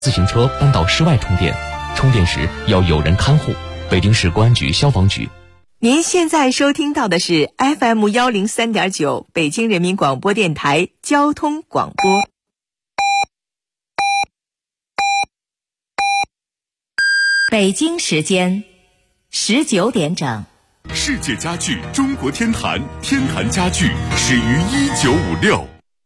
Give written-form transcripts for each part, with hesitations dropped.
自行车搬到室外充电，充电时要有人看护。北京市公安局消防局。 您现在收听到的是 FM103.9 北京人民广播电台交通广播。北京时间19点整。 世界家具中国天坛，天坛家具始于1956。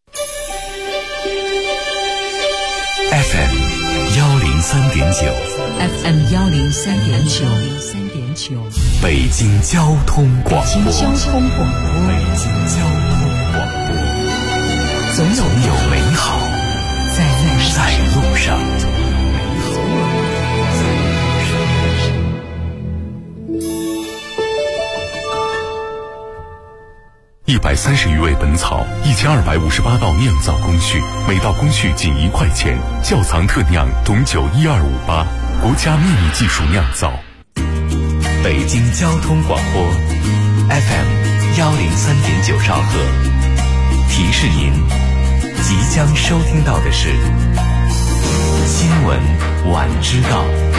FM103.9 北京交通广播。总有美好在路上。130余味本草，1258道酿造工序，每道工序仅1块钱。窖藏特酿董酒1258，国家秘密技术酿造。 北京交通广播 FM103.9 兆赫，提示您即将收听到的是新闻晚知道。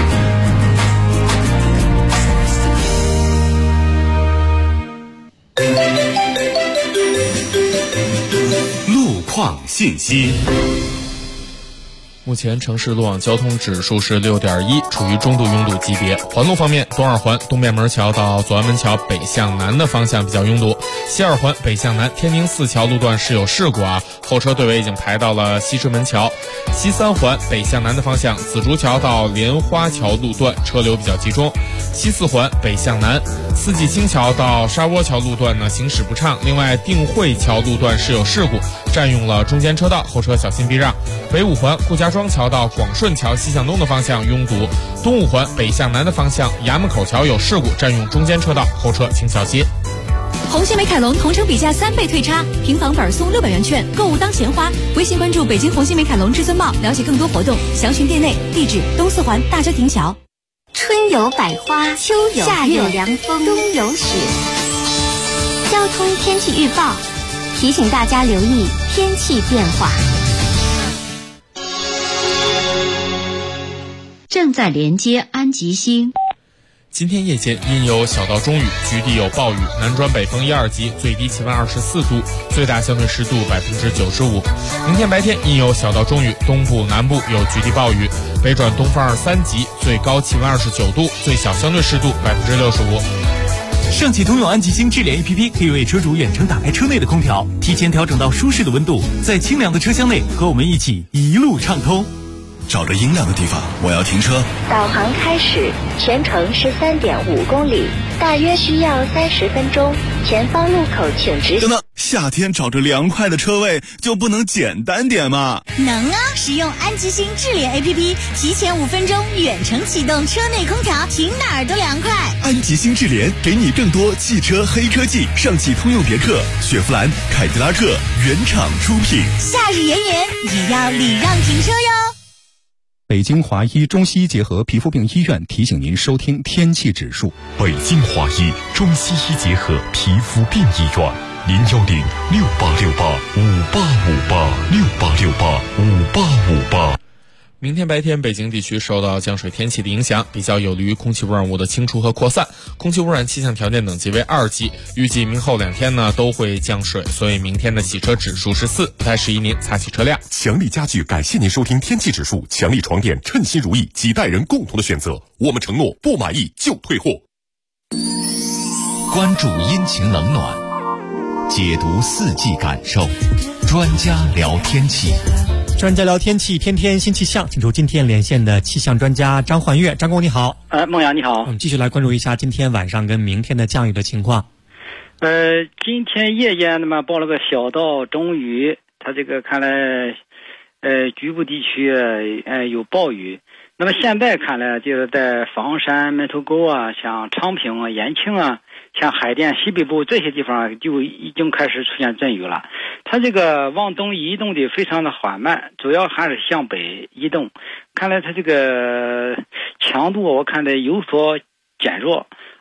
路况信息。 目前城市路网交通指数是6.1，处于中度拥堵级别。环路方面，东二环东便门桥到左安门桥北向南的方向比较拥堵，西二环北向南天宁寺桥路段是有事故后车队尾已经排到了西直门桥。西三环北向南的方向紫竹桥到莲花桥路段车流比较集中。西四环北向南四季青桥到沙窝桥路段呢行驶不畅，另外定慧桥路段是有事故，占用了中间车道，后车小心避让。北五环顾家庄桥到广顺桥西向东的方向拥堵，东五环北向南的方向衙门口桥有事故，占用中间车道，后车请小心。 红星美凯龙同城比价3倍退差，平房本送600元券，购物当钱花。微信关注北京红星美凯龙至尊茂，了解更多活动，详询店内。地址东四环大郊亭桥。 春有百花，秋有夏有凉风，冬有雪。交通天气预报提醒大家留意天气变化。 正在连接安吉星。 今天夜间阴有小到中雨，局地有暴雨，南转北风1、2级，最低气温24度，最大相对湿度95%。明天白天阴有小到中雨，东部南部有局地暴雨，北转东风2、3级，最高气温29度，最小相对湿度65%。 上汽通用安吉星智联 APP 可以为车主远程打开车内的空调，提前调整到舒适的温度，在清凉的车厢内和我们一起一路畅通。 找个阴凉的地方，我要停车。 导航开始，全程是3.5公里，大约需要30分钟。前方路口请直行。 等等，夏天找着凉快的车位就不能简单点吗？ 能啊！使用安吉星智联 APP， 提前5分钟远程启动车内空调，停哪儿都凉快。 安吉星智联给你更多汽车黑科技，上汽通用别克、雪佛兰、凯迪拉克原厂出品。 夏日炎炎也要礼让停车哟。 北京华医中西医结合皮肤病医院提醒您收听天气指数。 北京华医中西医结合皮肤病医院，0106868586858 明天白天，北京地区受到降水天气的影响，比较有利于空气污染物的清除和扩散。空气污染气象条件等级为2级，预计明后2天呢都会降水，所以明天的洗车指数是4，不太适宜您擦洗车辆。 强力家具感谢您收听天气指数，强力床垫称心如意，几代人共同的选择，我们承诺不满意就退货。 关注阴晴冷暖，解读四季感受，专家聊天气。 专家聊天气，天天新气象，请出今天连线的气象专家张焕月。张工你好。 孟阳你好。 我们继续来关注一下今天晚上跟明天的降雨的情况。 今天夜间那么报了个小到中雨，它这个看来局部地区有暴雨。那么现在看来就是在房山、门头沟像昌平延庆像海淀西北部这些地方就已经开始出现阵雨了。它这个往东移动的非常的缓慢，主要还是向北移动。看来它这个强度我看的有所减弱，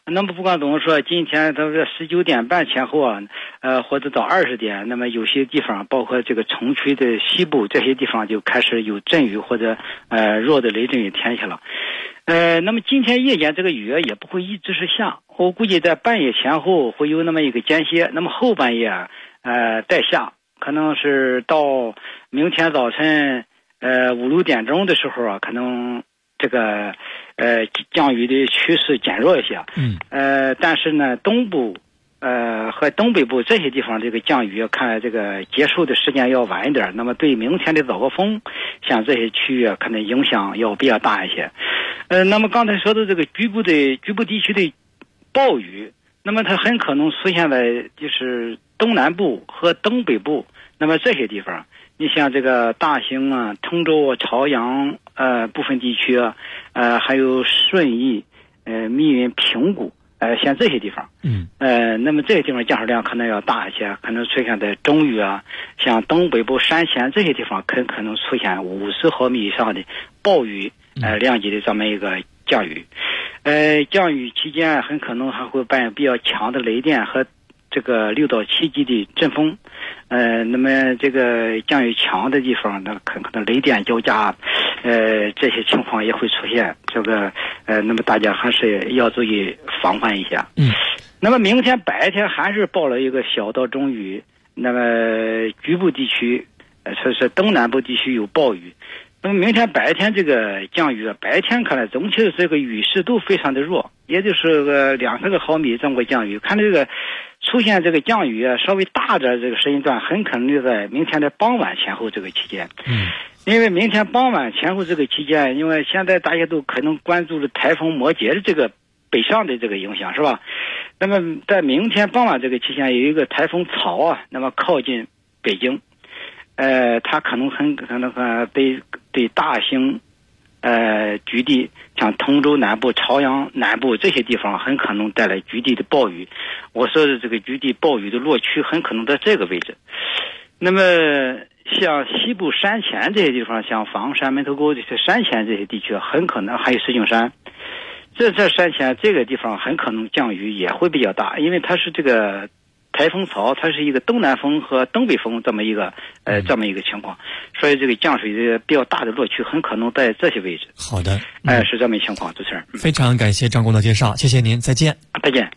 那么不管怎么说，今天它是19点半前后啊，或者到20点，那么有些地方，包括这个城区的西部这些地方就开始有阵雨或者弱的雷阵雨天气了。那么今天夜间这个雨也不会一直是下，我估计在半夜前后会有那么一个间歇，那么后半夜再下，可能是到明天早晨5-6点钟的时候啊，可能这个降雨的趋势减弱一些。但是呢，东部和东北部这些地方这个降雨看这个结束的时间要晚一点，那么对明天的早高峰像这些区域可能影响要比较大一些。那么刚才说的这个局部地区的暴雨，那么它很可能出现在就是东南部和东北部，那么这些地方你像这个大兴啊、通州、朝阳部分地区啊，还有顺义、密云、平谷，像这些地方，那么这些地方降水量可能要大一些，可能出现在中雨啊，像东北部山前这些地方可能出现50毫米以上的暴雨量级的这么一个降雨。降雨期间很可能还会伴有比较强的雷电和这个6到7级的阵风。那么这个降雨强的地方，那可能雷电交加，这些情况也会出现。这个那么大家还是要注意防范一下。那么明天白天还是报了一个小到中雨，那么局部地区，是东南部地区有暴雨。那么明天白天这个降雨白天看来总体的这个雨势都非常的弱，也就是个2-3个毫米这么个降雨。看这个出现这个降雨稍微大点这个时间段，很可能就在明天的傍晚前后这个期间。因为明天傍晚前后这个期间，因为现在大家都可能关注了台风摩羯的这个北上的这个影响，是吧？那么在明天傍晚这个期间有一个台风曹啊，那么靠近北京，它很可能对大兴局地，像通州南部、朝阳南部这些地方很可能带来局地的暴雨。我说的这个局地暴雨的落区很可能在这个位置。那么像西部山前这些地方，像房山、门头沟这些山前这些地区，很可能还有石景山，这山前这个地方很可能降雨也会比较大，因为它是这个台风槽，它是一个东南风和东北风这么一个情况，所以这个降水的比较大的落区很可能在这些位置。 好的， 是这么一情况，主持人。 非常感谢张工的介绍，谢谢您，再见。 再见。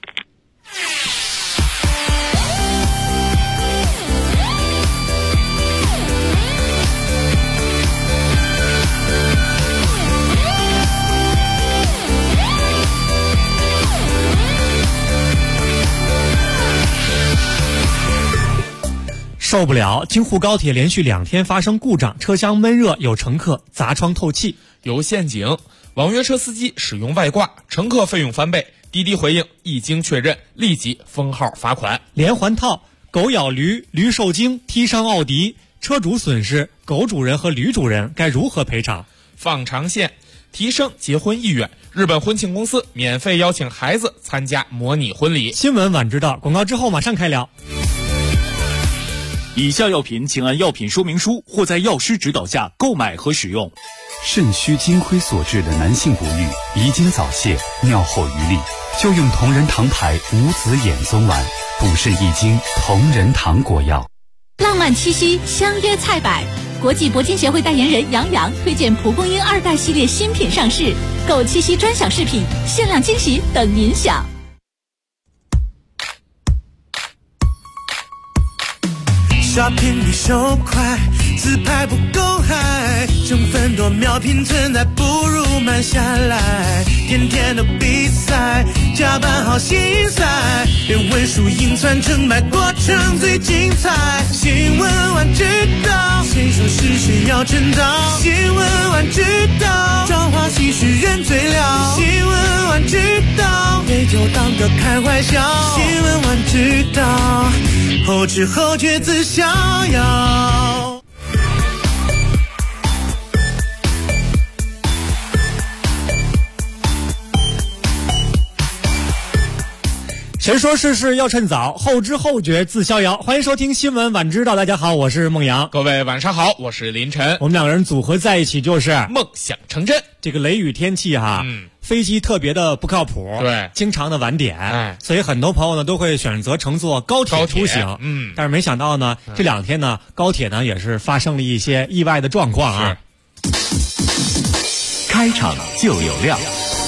受不了！京沪高铁连续2天发生故障，车厢闷热，有乘客砸窗透气。 有陷阱，网约车司机使用外挂，乘客费用翻倍。滴滴回应，一经确认，立即封号罚款。 连环套，狗咬驴，驴受惊，踢伤奥迪，车主损失，狗主人和驴主人该如何赔偿？ 放长线，提升结婚意愿。日本婚庆公司免费邀请孩子参加模拟婚礼。 新闻晚知道，广告之后马上开聊。 以下药品请按药品说明书或在药师指导下购买和使用。 肾虚金亏所致的男性不育、遗精早泄、尿后余力，就用同仁堂牌无籽眼松丸补肾益精同仁堂果药。 浪漫七夕相约菜百，国际铂金协会代言人杨洋推荐蒲公英2代系列新品上市，购七夕专享饰品，限量惊喜等您享。 shopping 比手快，自拍不够嗨，成分多秒拼存在，不如慢下来。天天的比赛，加班好心塞，别问输赢算成败，过程最精彩。新闻晚知道，谁说是谁要称道？新闻晚知道，朝花夕拾人最了。新闻晚知道，别就当个开怀笑。新闻晚知道，后知后觉自逍遥。 谁说世事要趁早，后知后觉自逍遥。欢迎收听新闻晚知道，大家好，我是孟阳。 各位晚上好，我是林晨。 我们两个人组合在一起就是梦想成真。 这个雷雨天气哈，飞机特别的不靠谱， 对， 经常的晚点，所以很多朋友呢都会选择乘坐高铁出行。但是没想到呢，这两天呢，高铁呢也是发生了一些意外的状况啊。 开场就有料。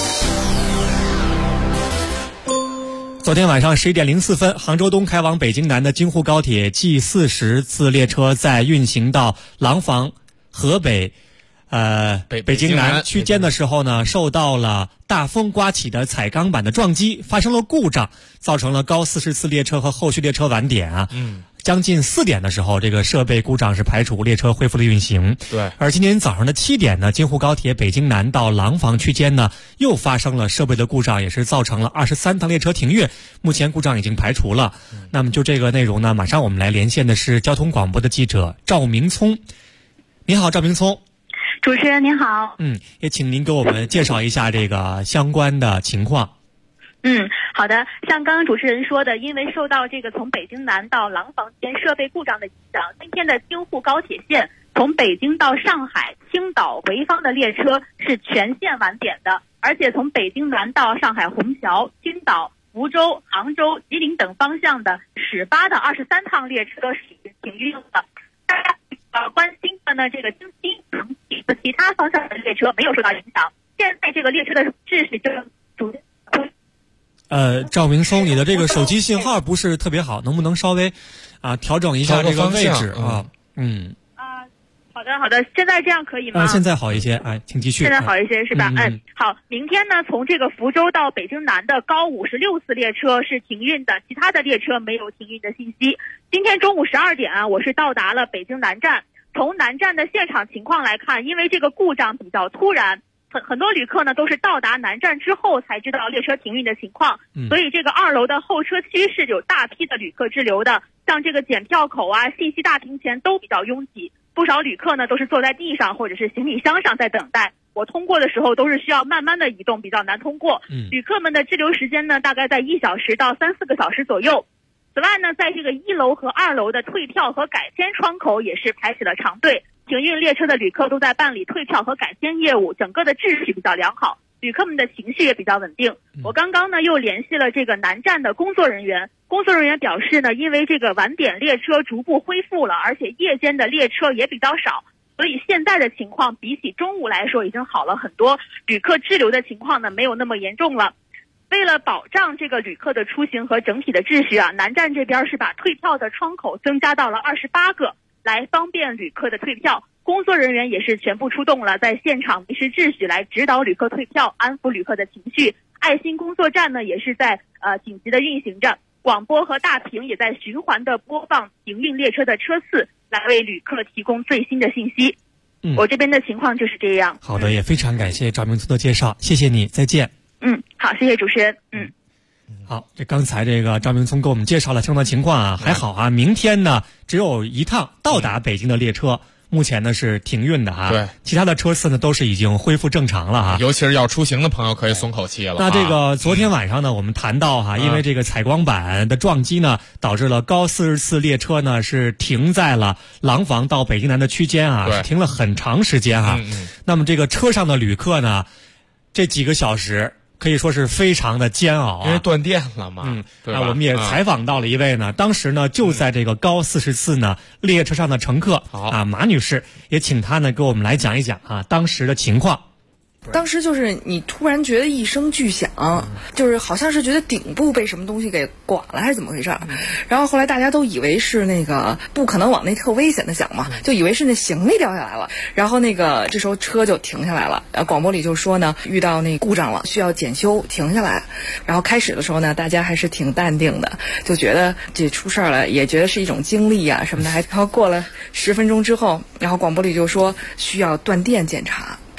昨天晚上11点04分，杭州东开往北京南的京沪高铁 G40次列车在运行到廊坊、河北、北京南区间的时候呢，受到了大风刮起的彩钢板的撞击，发生了故障，造成了高40次列车和后续列车晚点啊。将近4点的时候，这个设备故障是排除，列车恢复了运行。 对， 而今天早上的7点呢，京沪高铁北京南到廊坊区间呢，又发生了设备的故障，也是造成了23趟列车停运。目前故障已经排除了。那么就这个内容呢，马上我们来连线的是交通广播的记者赵明聪。你好，赵明聪。 主持人您好。 也请您给我们介绍一下这个相关的情况。 好的，像刚刚主持人说的，因为受到这个从北京南到廊坊间设备故障的影响，今天的京沪高铁线从北京到上海、青岛、潍坊的列车是全线晚点的，而且从北京南到上海虹桥、青岛、福州、杭州、吉林等方向的始发的23趟列车是停运的。大家关心的呢，这个京津和其他方向的列车没有受到影响。现在这个列车的秩序正逐渐。 赵明松，你的这个手机信号不是特别好，能不能稍微调整一下这个位置啊？ 好的，现在这样可以吗？ 现在好一些，请继续。 现在好一些是吧？好，明天呢，从这个福州到北京南的高56次列车是停运的，其他的列车没有停运的信息。今天中午12点我是到达了北京南站。从南站的现场情况来看，因为这个故障比较突然。很多旅客呢都是到达南站之后才知道列车停运的情况，所以这个2楼的候车区是有大批的旅客滞留的，像这个检票口信息大厅前都比较拥挤，不少旅客呢都是坐在地上或者是行李箱上在等待。我通过的时候都是需要慢慢的移动，比较难通过。旅客们的滞留时间呢大概在1小时到3-4个小时左右。此外呢，在这个1楼和2楼的退票和改签窗口也是排起了长队。停运列车的旅客都在办理退票和改签业务，整个的秩序比较良好，旅客们的情绪也比较稳定。我刚刚呢又联系了这个南站的工作人员表示呢，因为这个晚点列车逐步恢复了，而且夜间的列车也比较少，所以现在的情况比起中午来说已经好了很多，旅客滞留的情况呢没有那么严重了。为了保障这个旅客的出行和整体的秩序南站这边是把退票的窗口增加到了28个。来方便旅客的退票，工作人员也是全部出动了，在现场维持秩序，来指导旅客退票，安抚旅客的情绪。爱心工作站呢也是在紧急的运行着，广播和大屏也在循环的播放停运列车的车次，来为旅客提供最新的信息。我这边的情况就是这样。 好的，也非常感谢赵明聪的介绍，谢谢你，再见。 好，谢谢主持人。 好，这刚才这个赵明聪给我们介绍了相关情况还好明天呢只有一趟到达北京的列车，目前呢是停运的对， 其他的车次呢都是已经恢复正常了尤其是要出行的朋友可以松口气了。 那这个昨天晚上呢，我们谈到因为这个采光板的撞击呢，导致了高40次列车呢是停在了廊坊到北京南的区间是停了很长时间那么这个车上的旅客呢，这几个小时可以说是非常的煎熬因为断电了嘛。对吧？ 我们也采访到了一位呢，当时呢就在这个高40次呢列车上的乘客马女士，也请她呢给我们来讲一讲当时的情况。 当时就是你突然觉得一声巨响，就是好像是觉得顶部被什么东西给刮了还是怎么回事，然后后来大家都以为是那个不可能往那特危险的想嘛，就以为是那行李掉下来了，然后那个这时候车就停下来了，广播里就说呢遇到那故障了，需要检修，停下来。然后开始的时候呢，大家还是挺淡定的，就觉得这出事了，也觉得是一种经历什么的。然后过了10分钟之后，然后广播里就说需要断电检查。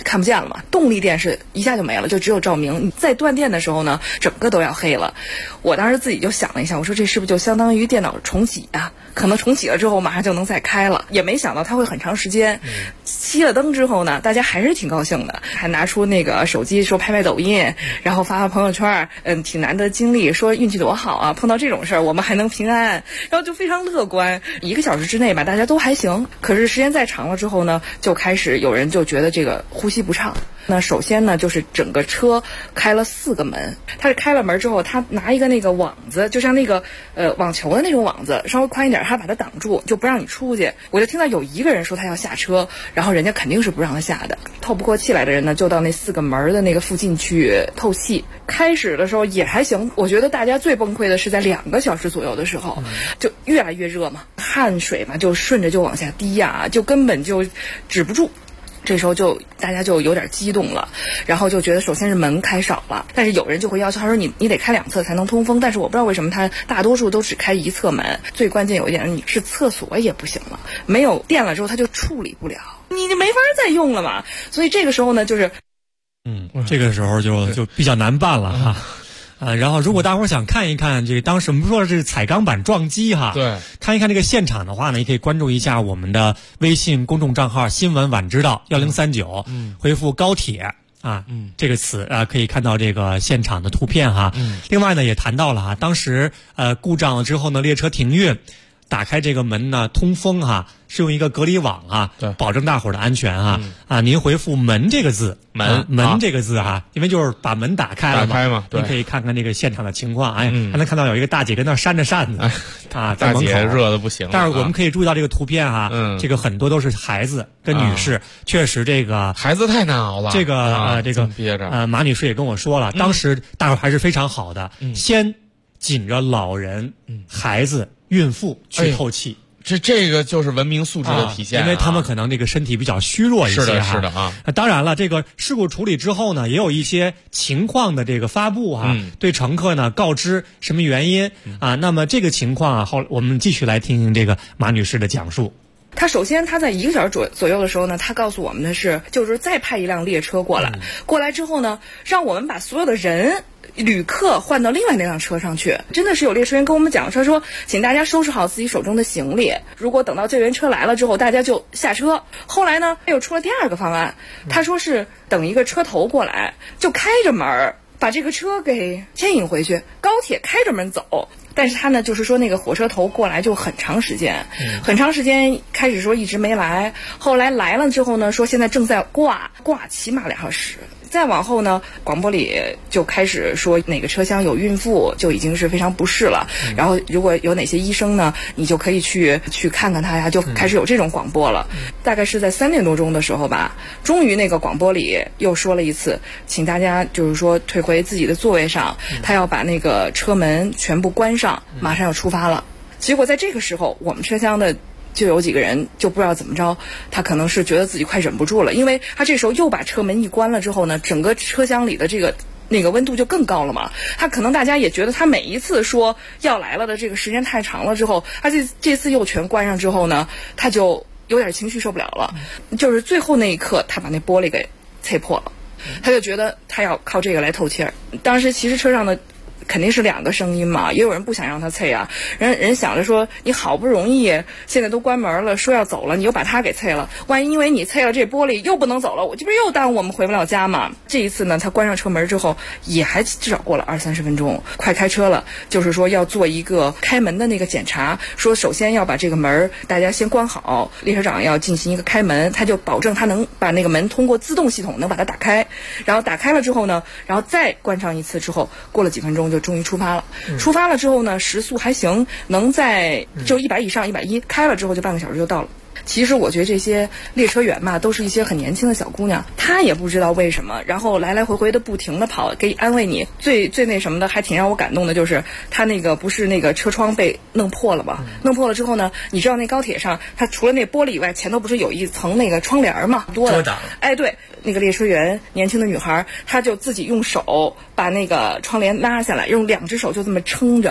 看不见了嘛，动力电是一下就没了，就只有照明。你在断电的时候呢，整个都要黑了。我当时自己就想了一下，我说这是不是就相当于电脑重启啊？可能重启了之后马上就能再开了，也没想到它会很长时间。熄了灯之后呢，大家还是挺高兴的，还拿出那个手机说拍抖音，然后发朋友圈，挺难得经历，说运气多好啊，碰到这种事儿我们还能平安，然后就非常乐观。1个小时之内吧，大家都还行。可是时间再长了之后呢，就开始有人就觉得这个呼吸不畅。那首先呢，就是整个车开了4个门，他是开了门之后，他拿一个那个网子，就像那个网球的那种网子，稍微宽一点，他把它挡住，就不让你出去。我就听到有一个人说他要下车，然后人家肯定是不让他下的。透不过气来的人呢，就到那4个门的那个附近去透气。开始的时候也还行，我觉得大家最崩溃的是在2个小时左右的时候，就越来越热嘛，汗水嘛就顺着就往下滴呀，就根本就止不住。这时候大家就有点激动了，然后就觉得首先是门开少了，但是有人就会要求他说你得开2侧才能通风，但是我不知道为什么他大多数都只开1侧门。最关键有一点，你是厕所也不行了，没有电了之后他就处理不了，你没法再用了嘛。所以这个时候呢，就是这个时候就比较难办了哈。然后如果大伙儿想看一看这个当时我们说的这个彩钢板撞击哈， 对， 看一看这个现场的话呢，也可以关注一下我们的微信公众账号新闻晚知道1039，回复高铁这个词可以看到这个现场的图片哈。另外呢也谈到了当时故障了之后呢，列车停运，打开这个门呢通风是用一个隔离网对， 保证大伙儿的安全您回复门这个字，门这个字因为就是把门打开了嘛，您可以看看这个现场的情况，还能看到有一个大姐跟那扇着扇子大姐热的不行了。 但是我们可以注意到这个图片这个很多都是孩子跟女士，确实这个孩子太难熬了。 这个憋着马女士也跟我说了，当时大伙儿还是非常好的，先紧着老人、孩子、孕妇去透气。 这个就是文明素质的体现， 因为他们可能这个身体比较虚弱一些。 是的当然了，这个事故处理之后呢，也有一些情况的这个发布对乘客呢告知什么原因那么这个情况我们继续来听听这个马女士的讲述。 他首先他在1个小时左右的时候呢，他告诉我们的是，就是再派一辆列车过来之后呢，让我们把所有的旅客换到另外那辆车上去。真的是有列车员跟我们讲，他说请大家收拾好自己手中的行李，如果等到救援车来了之后大家就下车。后来呢又出了第2个方案，他说是等一个车头过来，就开着门把这个车给牵引回去，高铁开着门走。但是他呢就是说那个火车头过来就很长时间，开始说一直没来，后来来了之后呢说现在正在挂起码2小时。再往后呢，广播里就开始说哪个车厢有孕妇，就已经是非常不适了。然后如果有哪些医生呢，你就可以去看看他呀，就开始有这种广播了。大概是在3点多钟的时候吧，终于那个广播里又说了一次，请大家就是说退回自己的座位上，他要把那个车门全部关上，马上要出发了。结果在这个时候，我们车厢的就有几个人就不知道怎么着，他可能是觉得自己快忍不住了，因为他这时候又把车门一关了之后呢，整个车厢里的那个温度就更高了嘛。他可能大家也觉得他每一次说要来了的这个时间太长了之后，他这次又全关上之后呢，他就有点情绪受不了了，就是最后那一刻他把那玻璃给碎破了，他就觉得他要靠这个来透气儿。当时其实车上的肯定是2个声音嘛，也有人不想让他啐啊，人想着说你好不容易现在都关门了，说要走了，你又把他给啐了，万一因为你啐了这玻璃又不能走了，我这不是又耽误我们回不了家嘛。这一次呢，他关上车门之后也还至少过了20-30分钟，快开车了，就是说要做一个开门的那个检查，说首先要把这个门大家先关好，列车长要进行一个开门，他就保证他能把那个门通过自动系统能把它打开，然后打开了之后呢，然后再关上一次之后，过了几分钟就终于出发了。出发了之后呢，时速还行，能在就100以上110，开了之后就半个小时就到了。其实我觉得这些列车员嘛，都是一些很年轻的小姑娘，她也不知道为什么，然后来来回回的不停的跑，给安慰你。最那什么的，还挺让我感动的，就是她那个不是那个车窗被弄破了吗？弄破了之后呢，你知道那高铁上，它除了那玻璃以外，前头不是有一层那个窗帘嘛，多的。对，那个列车员年轻的女孩，她就自己用手把那个窗帘拉下来，用2只手就这么撑着。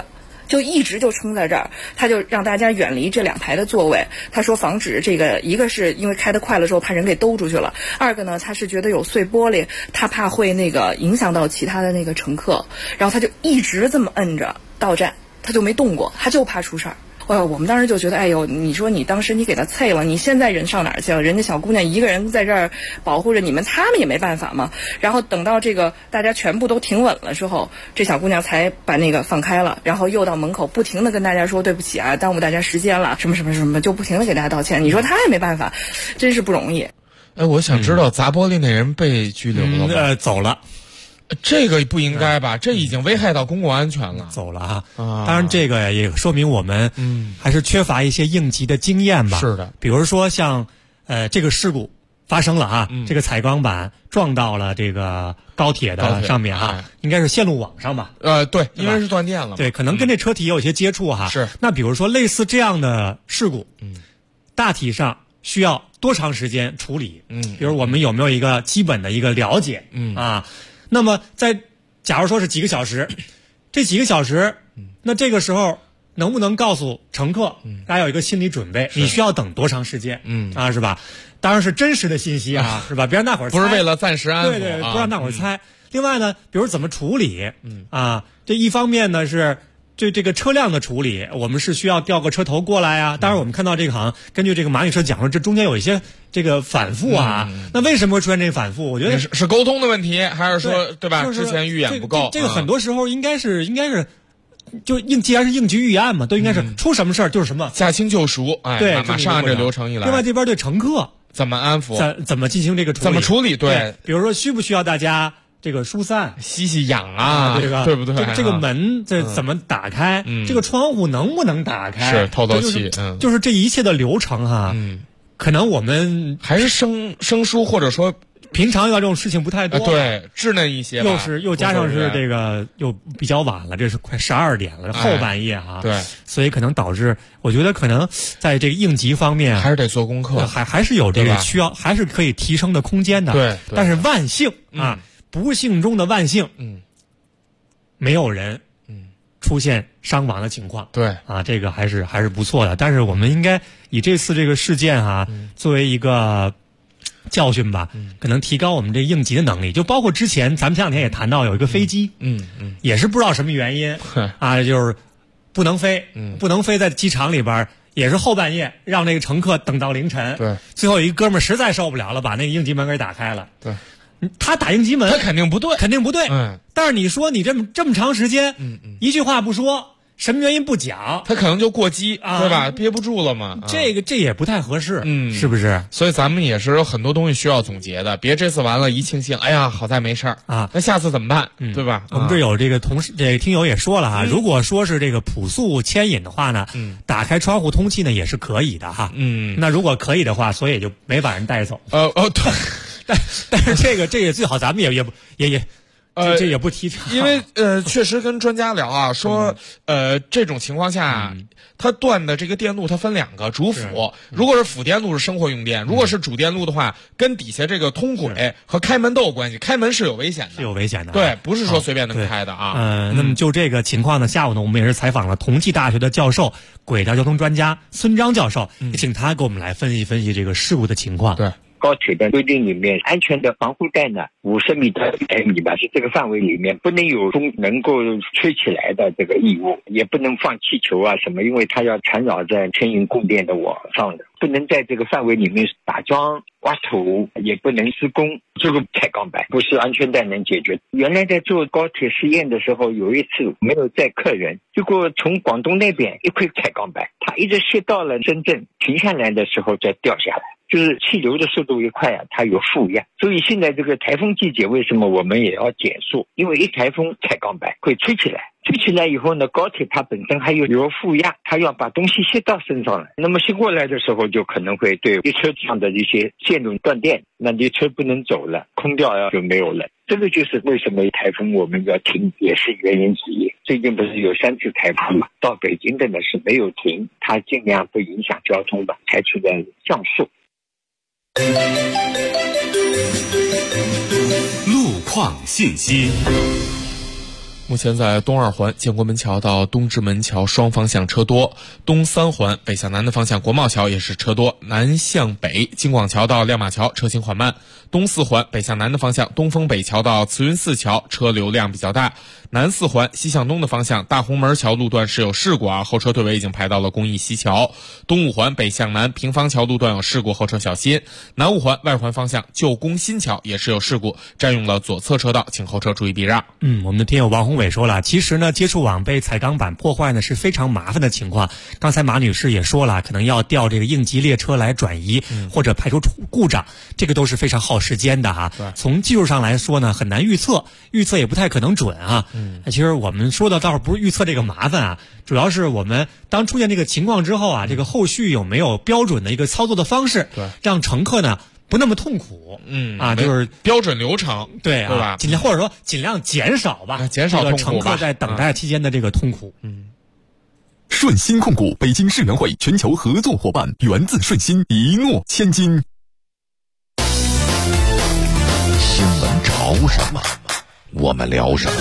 就一直就撑在这儿，他就让大家远离这2排的座位。他说防止这个，一个是因为开得快了之后怕人给兜出去了，二个呢他是觉得有碎玻璃，他怕会那个影响到其他的那个乘客，然后他就一直这么摁着到站，他就没动过，他就怕出事儿。我们当时就觉得，哎呦，你说你当时你给他啐了，你现在人上哪儿去了？人家小姑娘一个人在这儿保护着你们，他们也没办法嘛。然后等到这个大家全部都停稳了之后，这小姑娘才把那个放开了，然后又到门口不停的跟大家说对不起啊，耽误大家时间了，什么什么什么，就不停的给大家道歉。你说他也没办法，真是不容易。 哎，我想知道砸玻璃那人被拘留了吗？ 走了。 这个不应该吧？这已经危害到公共安全了。 走了啊！当然，这个也说明我们还是缺乏一些应急的经验吧。 是的， 比如说像这个事故发生了啊，这个彩钢板撞到了这个高铁的上面哈，应该是线路网上吧？ 对，因为是断电了。 对，可能跟这车体也有一些接触哈。 是。 那比如说类似这样的事故，大体上需要多长时间处理？比如我们有没有一个基本的一个了解？那么假如说是几个小时，这几个小时，那这个时候能不能告诉乘客，大家有一个心理准备，你需要等多长时间？是吧？当然是真实的信息啊，是吧？别让大伙儿猜， 不是为了暂时安抚， 对，不让大伙儿猜。另外呢，比如怎么处理？这一方面呢是对这个车辆的处理，我们是需要调个车头过来啊。当然，我们看到这个好像根据这个马女士讲说，这中间有一些这个反复啊。那为什么会出现这个反复？我觉得是沟通的问题，还是说对吧？之前预演不够。 这个很多时候应该是，就既然是应急预案嘛，都应该是出什么事儿就是什么， 驾轻就熟。 对， 马上按这流程一来。 另外这边对乘客怎么安抚， 怎么进行这个处理， 怎么处理？对， 比如说需不需要大家这个疏散、 吸氧啊，对不对？ 这个门怎么打开？这个窗户能不能打开？ 是透气， 就是这一切的流程哈。可能我们还是生疏，或者说平常遇到这种事情不太多。 对，稚嫩一些吧。 又加上是这个又比较晚了，这是快12点了，后半夜哈。 对， 所以可能导致，我觉得可能在这个应急方面还是得做功课， 还是有这个需要，还是可以提升的空间的。 对， 但是万幸啊，不幸中的万幸，没有人出现伤亡的情况。 对啊，这个还是不错的。但是我们应该以这次这个事件作为一个教训吧，可能提高我们这应急的能力。就包括之前咱们前2天也谈到有一个飞机，也是不知道什么原因就是不能飞，在机场里边，也是后半夜让那个乘客等到凌晨。 对， 最后有一个哥们儿实在受不了了，把那个应急门给打开了。 对。 他打应急门， 他肯定不对。 但是你说你这么长时间，一句话不说，什么原因不讲， 他可能就过激，对吧？憋不住了嘛。 这也不太合适，是不是？ 所以咱们也是有很多东西需要总结的，别这次完了一庆幸，哎呀，好在没事儿啊，那下次怎么办？对吧？ 我们这有这个这个听友也说了如果说是这个朴素牵引的话呢，打开窗户通气呢也是可以的哈。那如果可以的话，所以也就没把人带走。 对。 但是这个最好咱们也这也不提倡， 因为确实跟专家聊啊，说这种情况下，它断的这个电路它分2个主辅，如果是辅电路是生活用电，如果是主电路的话，跟底下这个通轨和开门都有关系，开门是有危险的， 是有危险的， 对，不是说随便能开的啊。 那么就这个情况呢，下午呢我们也是采访了同济大学的教授、轨道交通专家孙章教授，请他给我们来分析这个事故的情况。 对。 高铁的规定里面，安全的防护带呢，50米到100米吧，是这个范围里面不能有风能够吹起来的这个异物，也不能放气球啊什么，因为它要缠绕在牵引供电的网上的，不能在这个范围里面打桩、挖土，也不能施工。这个踩钢板不是安全带能解决。原来在做高铁实验的时候，有一次没有载客人，结果从广东那边一块踩钢板，它一直卸到了深圳，停下来的时候再掉下来。就是气流的速度一快啊，它有负压，所以现在这个台风季节，为什么我们也要减速？因为一台风踩钢板会吹起来，吹起来以后呢，高铁它本身还有负压，它要把东西卸到身上来，那么卸过来的时候就可能会对列车上的一些线路断电，那列车不能走了，空调就没有了。这个就是为什么台风我们要停，也是原因之一。最近不是有3次台风嘛，到北京的呢是没有停，它尽量不影响交通吧，采取了降速。 路况信息。 目前在东2环建国门桥到东直门桥双方向车多，东3环北向南的方向国贸桥也是车多，南向北京广桥到亮马桥车行缓慢，东4环北向南的方向东风北桥到慈云寺桥车流量比较大，南4环西向东的方向大红门桥路段是有事故啊，后车队尾已经排到了公益西桥，东5环北向南平房桥路段有事故，后车小心，南5环外环方向旧宫新桥也是有事故，占用了左侧车道，请后车注意避让。 我们的听友王宏伟说了，其实呢接触网被彩钢板破坏呢是非常麻烦的情况，刚才马女士也说了，可能要调这个应急列车来转移，或者排除故障，这个都是非常耗时间的哈。从技术上来说呢很难预测也不太可能准啊。其实我们说的倒是不是预测这个麻烦啊，主要是我们当出现这个情况之后啊，这个后续有没有标准的一个操作的方式，让乘客呢不那么痛苦，就是标准流程， 对吧？ 尽量或者说尽量减少吧， 减少痛苦吧， 乘客在等待期间的这个痛苦。 顺鑫控股北京世园会全球合作伙伴，源自顺鑫，一诺千金。 新闻潮什么，我们聊什么。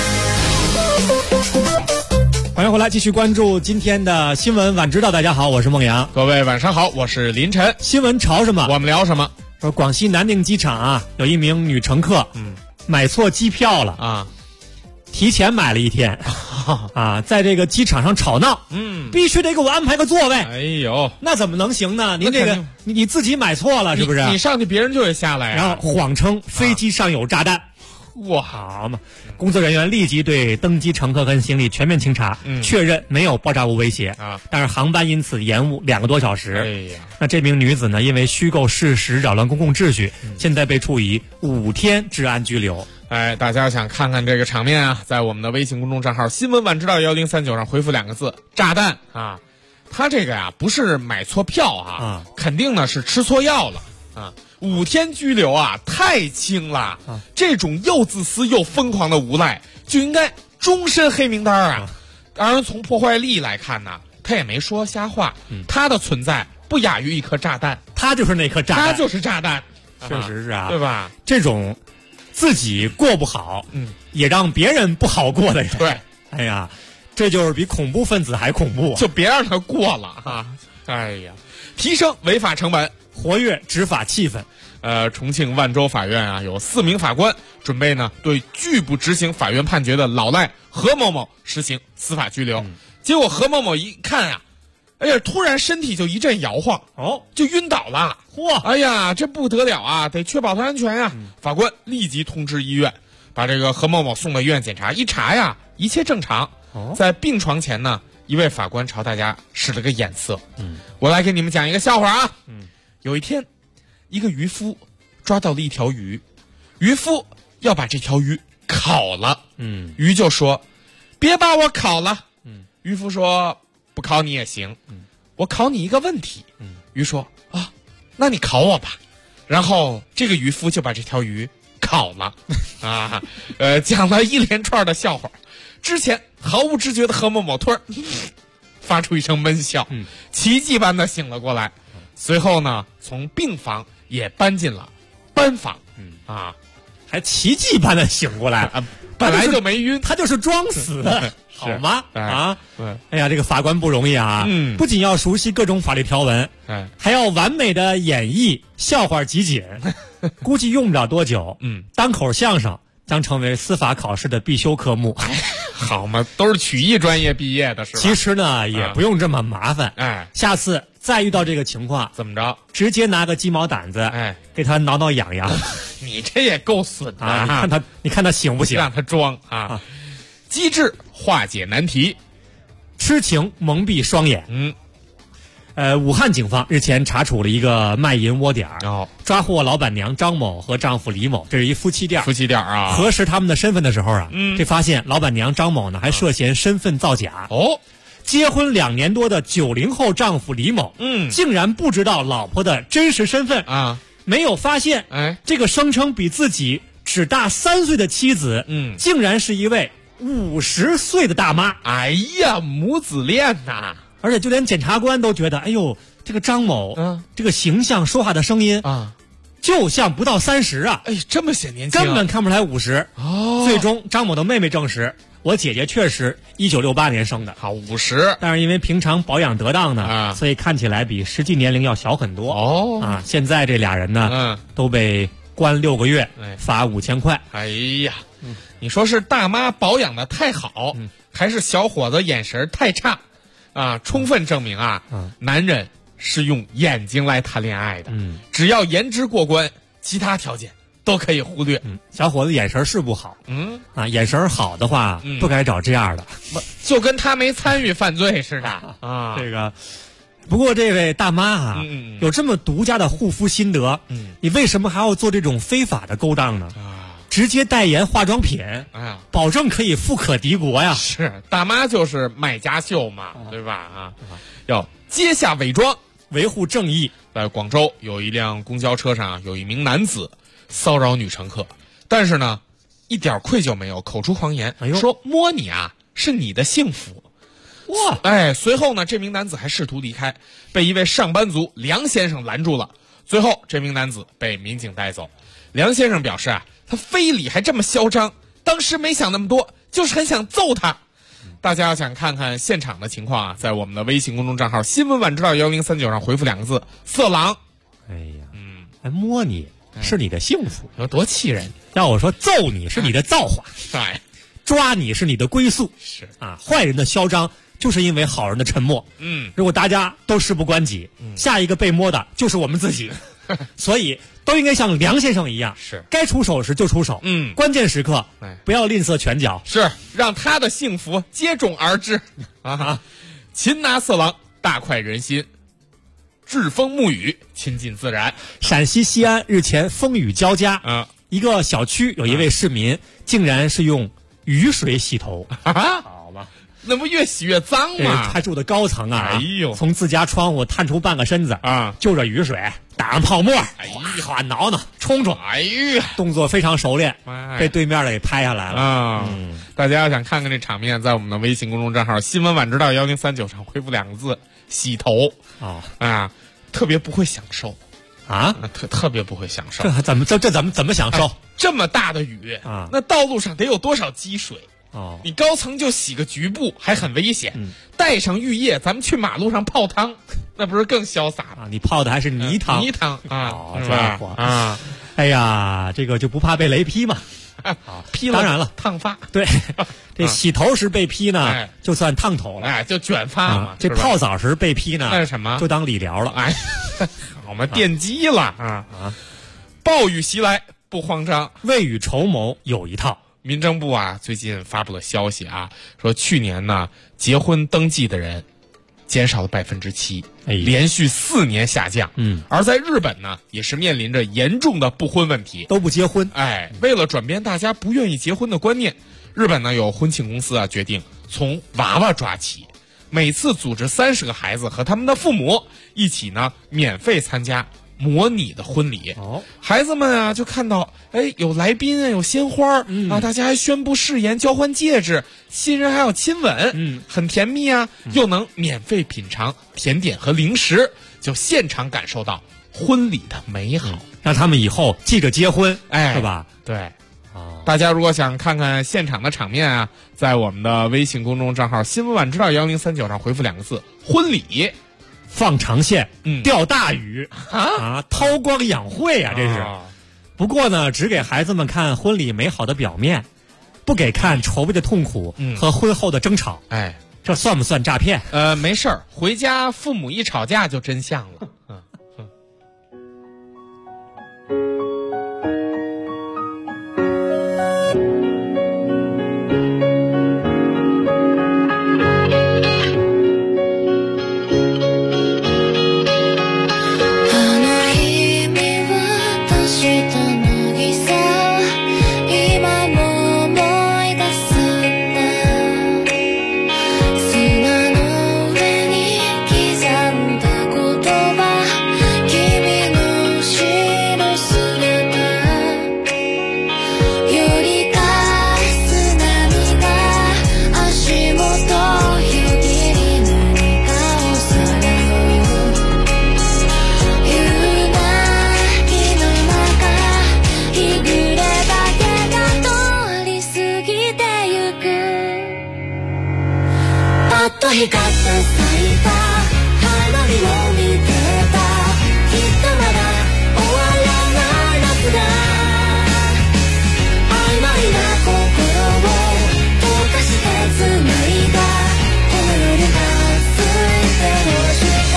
欢迎回来，继续关注今天的新闻晚知道。大家好，我是孟阳。 各位晚上好，我是林晨。 新闻潮什么，我们聊什么。 说广西南宁机场啊，有一名女乘客，买错机票了啊，提前买了一天啊，在这个机场上吵闹，必须得给我安排个座位。 哎呦， 那怎么能行呢？您这个你自己买错了是不是？ 你上去别人就得下来呀。 然后谎称飞机上有炸弹。 哇， 好嘛！工作人员立即对登机乘客跟行李全面清查，确认没有爆炸物威胁啊，但是航班因此延误2个多小时。 哎呀， 那这名女子呢，因为虚构事实扰乱公共秩序，现在被处以5天治安拘留。 哎，大家想看看这个场面啊，在我们的微信公众账号新闻晚知道1039上回复2个字炸弹啊。他这个呀不是买错票啊，肯定呢是吃错药了啊。5天拘留啊，太轻了！这种又自私又疯狂的无赖，就应该终身黑名单啊！当然，从破坏力来看呢，他也没说瞎话，他的存在不亚于一颗炸弹， 他就是那颗炸弹， 他就是炸弹， 确实是啊， 对吧？ 这种自己过不好，也让别人不好过的人， 对， 哎呀，这就是比恐怖分子还恐怖， 就别让他过了哈！哎呀，提升违法成本。 活跃执法气氛。 重庆万州法院啊，有4名法官准备呢对拒不执行法院判决的老赖何某某实行司法拘留。结果何某某一看啊，哎呀，突然身体就一阵摇晃，就晕倒了。 嚯！ 哎呀，这不得了啊，得确保他安全呀。法官立即通知医院，把这个何某某送到医院检查。一查呀，一切正常。在病床前呢，一位法官朝大家使了个眼色。我来给你们讲一个笑话啊。有一天，一个渔夫抓到了一条鱼，渔夫要把这条鱼烤了。鱼就说：“别把我烤了。”渔夫说：“不烤你也行，我考你一个问题。”鱼说：“啊，那你考我吧。”然后这个渔夫就把这条鱼烤了。讲了一连串的笑话。之前毫无知觉的何某某突然发出一声闷笑，奇迹般的醒了过来。随后呢，从病房也搬进了班房， 还奇迹般的醒过来， 本来就没晕， 他就是装死，好吗？哎呀，这个法官不容易啊，不仅要熟悉各种法律条文，还要完美的演绎笑话集锦，估计用不了多久，单口相声将成为司法考试的必修科目。 好嘛，都是曲艺专业毕业的是吧？ 其实呢，也不用这么麻烦。下次再遇到这个情况， 怎么着？ 直接拿个鸡毛掸子，给他挠挠痒痒。 你这也够损的啊！你看他行不行？ 让他装啊！机智化解难题， 痴情蒙蔽双眼。武汉警方日前查处了一个卖淫窝点，抓获老板娘张某和丈夫李某，这是一夫妻店。 夫妻店啊， 核实他们的身份的时候啊，这发现老板娘张某呢还涉嫌身份造假。结婚2年多的90后丈夫李某，竟然不知道老婆的真实身份啊，没有发现，这个声称比自己只大3岁的妻子，竟然是一位50岁的大妈。 哎呀，母子恋呐！ 而且就连检察官都觉得，哎呦，这个张某，这个形象、说话的声音啊，就像不到30啊！ 哎，这么显年轻， 根本看不出来50。最终，张某的妹妹证实， 我姐姐确实1968年生的， 好50， 但是因为平常保养得当呢，所以看起来比实际年龄要小很多。 哦， 现在这俩人呢，都被关6个月，罚5000块。 哎呀，你说是大妈保养的太好，还是小伙子眼神太差？充分证明男人是用眼睛来谈恋爱的。只要颜值过关，其他条件都可以忽略。 小伙子眼神是不好，眼神好的话，不该找这样的， 就跟他没参与犯罪似的啊。 这个，不过这位大妈有这么独家的护肤心得，你为什么还要做这种非法的勾当呢？直接代言化妆品，保证可以富可敌国呀！ 是，大妈就是买家秀嘛，对吧？要揭下伪装， 维护正义。 在广州有一辆公交车上有一名男子骚扰女乘客，但是呢，一点愧疚没有，口出狂言，说摸你是你的幸福。哇！随后呢，这名男子还试图离开，被一位上班族梁先生拦住了。最后，这名男子被民警带走。梁先生表示他非礼还这么嚣张，当时没想那么多，就是很想揍他。大家要想看看现场的情况在我们的微信公众账号新闻晚知道1039上回复2个字色狼。 哎呀，还摸你是你的幸福， 有多气人。 要我说揍你是你的造化，抓你是你的归宿。 是坏人的嚣张就是因为好人的沉默。如果大家都事不关己，下一个被摸的就是我们自己。所以都应该像梁先生一样， 是该出手时就出手，关键时刻不要吝啬拳脚， 是让他的幸福接踵而至擒拿色狼，大快人心，栉风沐雨，亲近自然。 陕西西安日前风雨交加，一个小区有一位市民竟然是用雨水洗头， 好吧，那不越洗越脏吗？ 他住的高层哎呦， 从自家窗户探出半个身子就着雨水打上泡沫，哗挠挠冲冲， 哎呀， 动作非常熟练，被对面的给拍下来了大家要想看看这场面，在我们的微信公众账号新闻晚知道1039上回复2个字洗头特别不会享受特别不会享受。 这怎么享受？ 这么大的雨那道路上得有多少积水？你高层就洗个局部还很危险，带上浴液咱们去马路上泡汤，那不是更潇洒吗？ 你泡的还是泥汤， 泥汤这家伙哎呀，这个就不怕被雷劈嘛？ 劈了， 当然了， 烫发。 对，这洗头时被劈呢，就算烫头了， 就卷发嘛。 这泡澡时被劈呢， 那是什么？ 就当理疗了。 好嘛，电击了暴雨袭来不慌张， 未雨绸缪有一套。 民政部最近发布了消息说去年呢结婚登记的人减少了7%，连续4年下降。而在日本呢，也是面临着严重的不婚问题， 都不结婚。 为了转变大家不愿意结婚的观念，日本呢有婚庆公司决定从娃娃抓起，每次组织30个孩子和他们的父母一起呢免费参加模拟的婚礼。孩子们就看到有来宾有鲜花大家还宣布誓言，交换戒指，新人还有亲吻，很甜蜜又能免费品尝甜点和零食，就现场感受到婚礼的美好， 让他们以后记着结婚，是吧？ 对。大家如果想看看现场的场面在我们的微信公众账号新闻晚知道1039上回复2个字婚礼。 放长线，钓大鱼韬光养晦这是。不过呢，只给孩子们看婚礼美好的表面，不给看筹备的痛苦和婚后的争吵。这算不算诈骗？ 没事儿，回家父母一吵架就真相了。 にかく咲いた花火を見てたきっとまだ終わらない夏が曖昧な心を溶かして繋いだこの夜がついて欲しか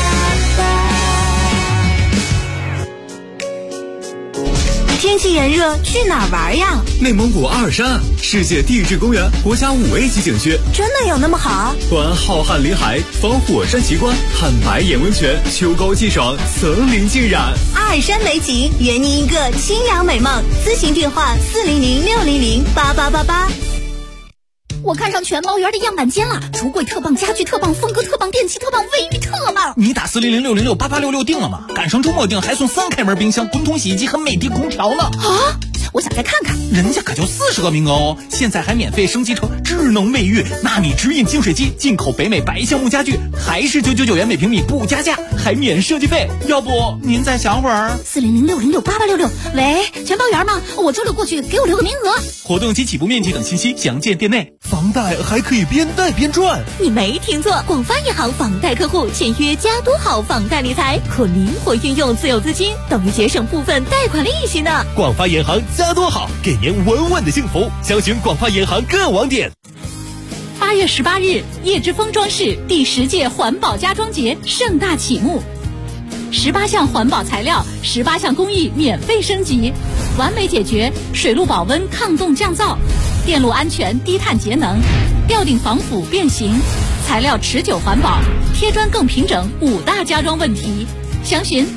った天气炎热去哪儿玩呀？ 内蒙古阿尔山世界地质公园国家5A 级景区， 真的有那么好？ 观浩瀚林海，访火山奇观，探白眼温泉，秋高气爽，层林尽染。 阿尔山美景，圆你一个清凉美梦。咨询电话400-600-8888。 我看上全毛园的样板间了，橱柜特棒，家具特棒，风格特棒，电器特棒，卫浴特棒。 你打400-606-8866订了吗？赶上周末订还送3开门冰箱、滚筒洗衣机和美的空调呢。 啊！我想再看看， 人家可就40个名额哦！现在还免费升级成智能卫浴、纳米直饮净水机，进口北美白橡木家具，还是999元每平米不加价，还免设计费。要不您再想会儿 ？400-606-8866。喂，全包园吗？我周六过去，给我留个名额。 活动及起步面积等信息详见店内。房贷还可以边贷边赚， 你没听错，广发银行房贷客户签约加多好房贷理财，可灵活运用自有资金，等于节省部分贷款利息呢。 广发银行加多好，给您稳稳的幸福。详询广发银行各网点。 8月18日，叶之峰装饰第10届环保家装节盛大启幕，18项环保材料，18项工艺免费升级，完美解决水路保温、抗冻降噪，电路安全、低碳节能，吊顶防腐变形，材料持久环保，贴砖更平整，5大家装问题。详询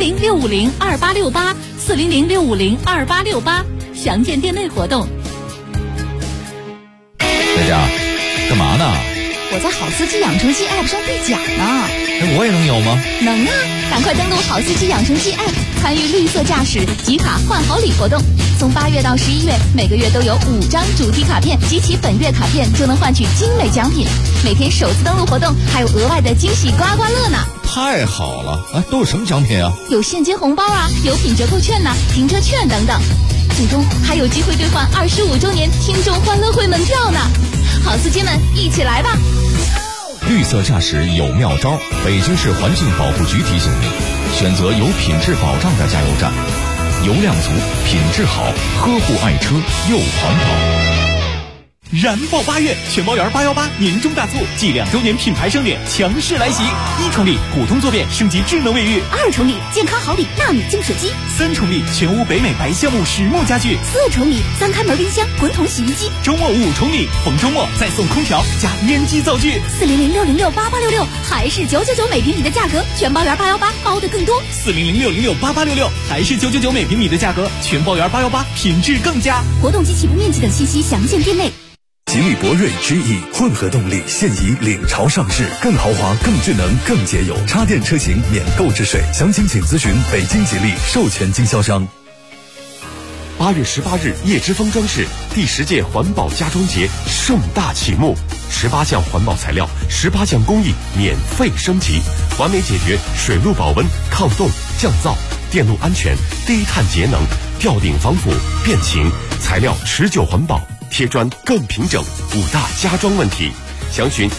400-650-2868，400-650-2868，详见店内活动。 在家干嘛呢？ 我在好司机养成记 App 上兑奖呢。 我也能有吗？ 能啊！赶快登录好司机养成记 App， 参与绿色驾驶集卡换好礼活动。从8月到11月，每个月都有5张主题卡片，集齐本月卡片就能换取精美奖品。每天首次登录活动还有额外的惊喜刮刮乐呢！ 太好了！哎，都有什么奖品啊？ 有现金红包啊，有品折扣券呐，停车券等等。最终还有机会兑换25周年听众欢乐会门票呢！好司机们，一起来吧！ 绿色驾驶有妙招，北京市环境保护局提醒您：选择有品质保障的加油站，油量足，品质好，呵护爱车又环保。 燃爆8月，全包园818年终大促，继2周年品牌盛典强势来袭！1重礼普通坐便升级智能卫浴 ，2重礼健康好礼纳米净水机 ，3重礼全屋北美白橡木实木家具 ，4重礼3开门冰箱、滚筒洗衣机。 周末5重礼，逢周末再送空调加烟机灶具。 400-606-8866，还是999每平米的价格，全包园818包的更多。 400-606-8866，还是999每平米的价格，全包园818品质更佳。 活动及起步面积等信息详见店内。 吉利博瑞 GE 混合动力现已领潮上市，更豪华、更智能、更节油，插电车型免购置税。详情请咨询北京吉利授权经销商。 8月18日，叶之峰装饰第10届环保家装节盛大启幕，18项环保材料，18项工艺免费升级，完美解决水路保温、抗冻、降噪，电路安全、低碳节能，吊顶防腐变形，材料持久环保，贴砖更平整，5大家装问题。详询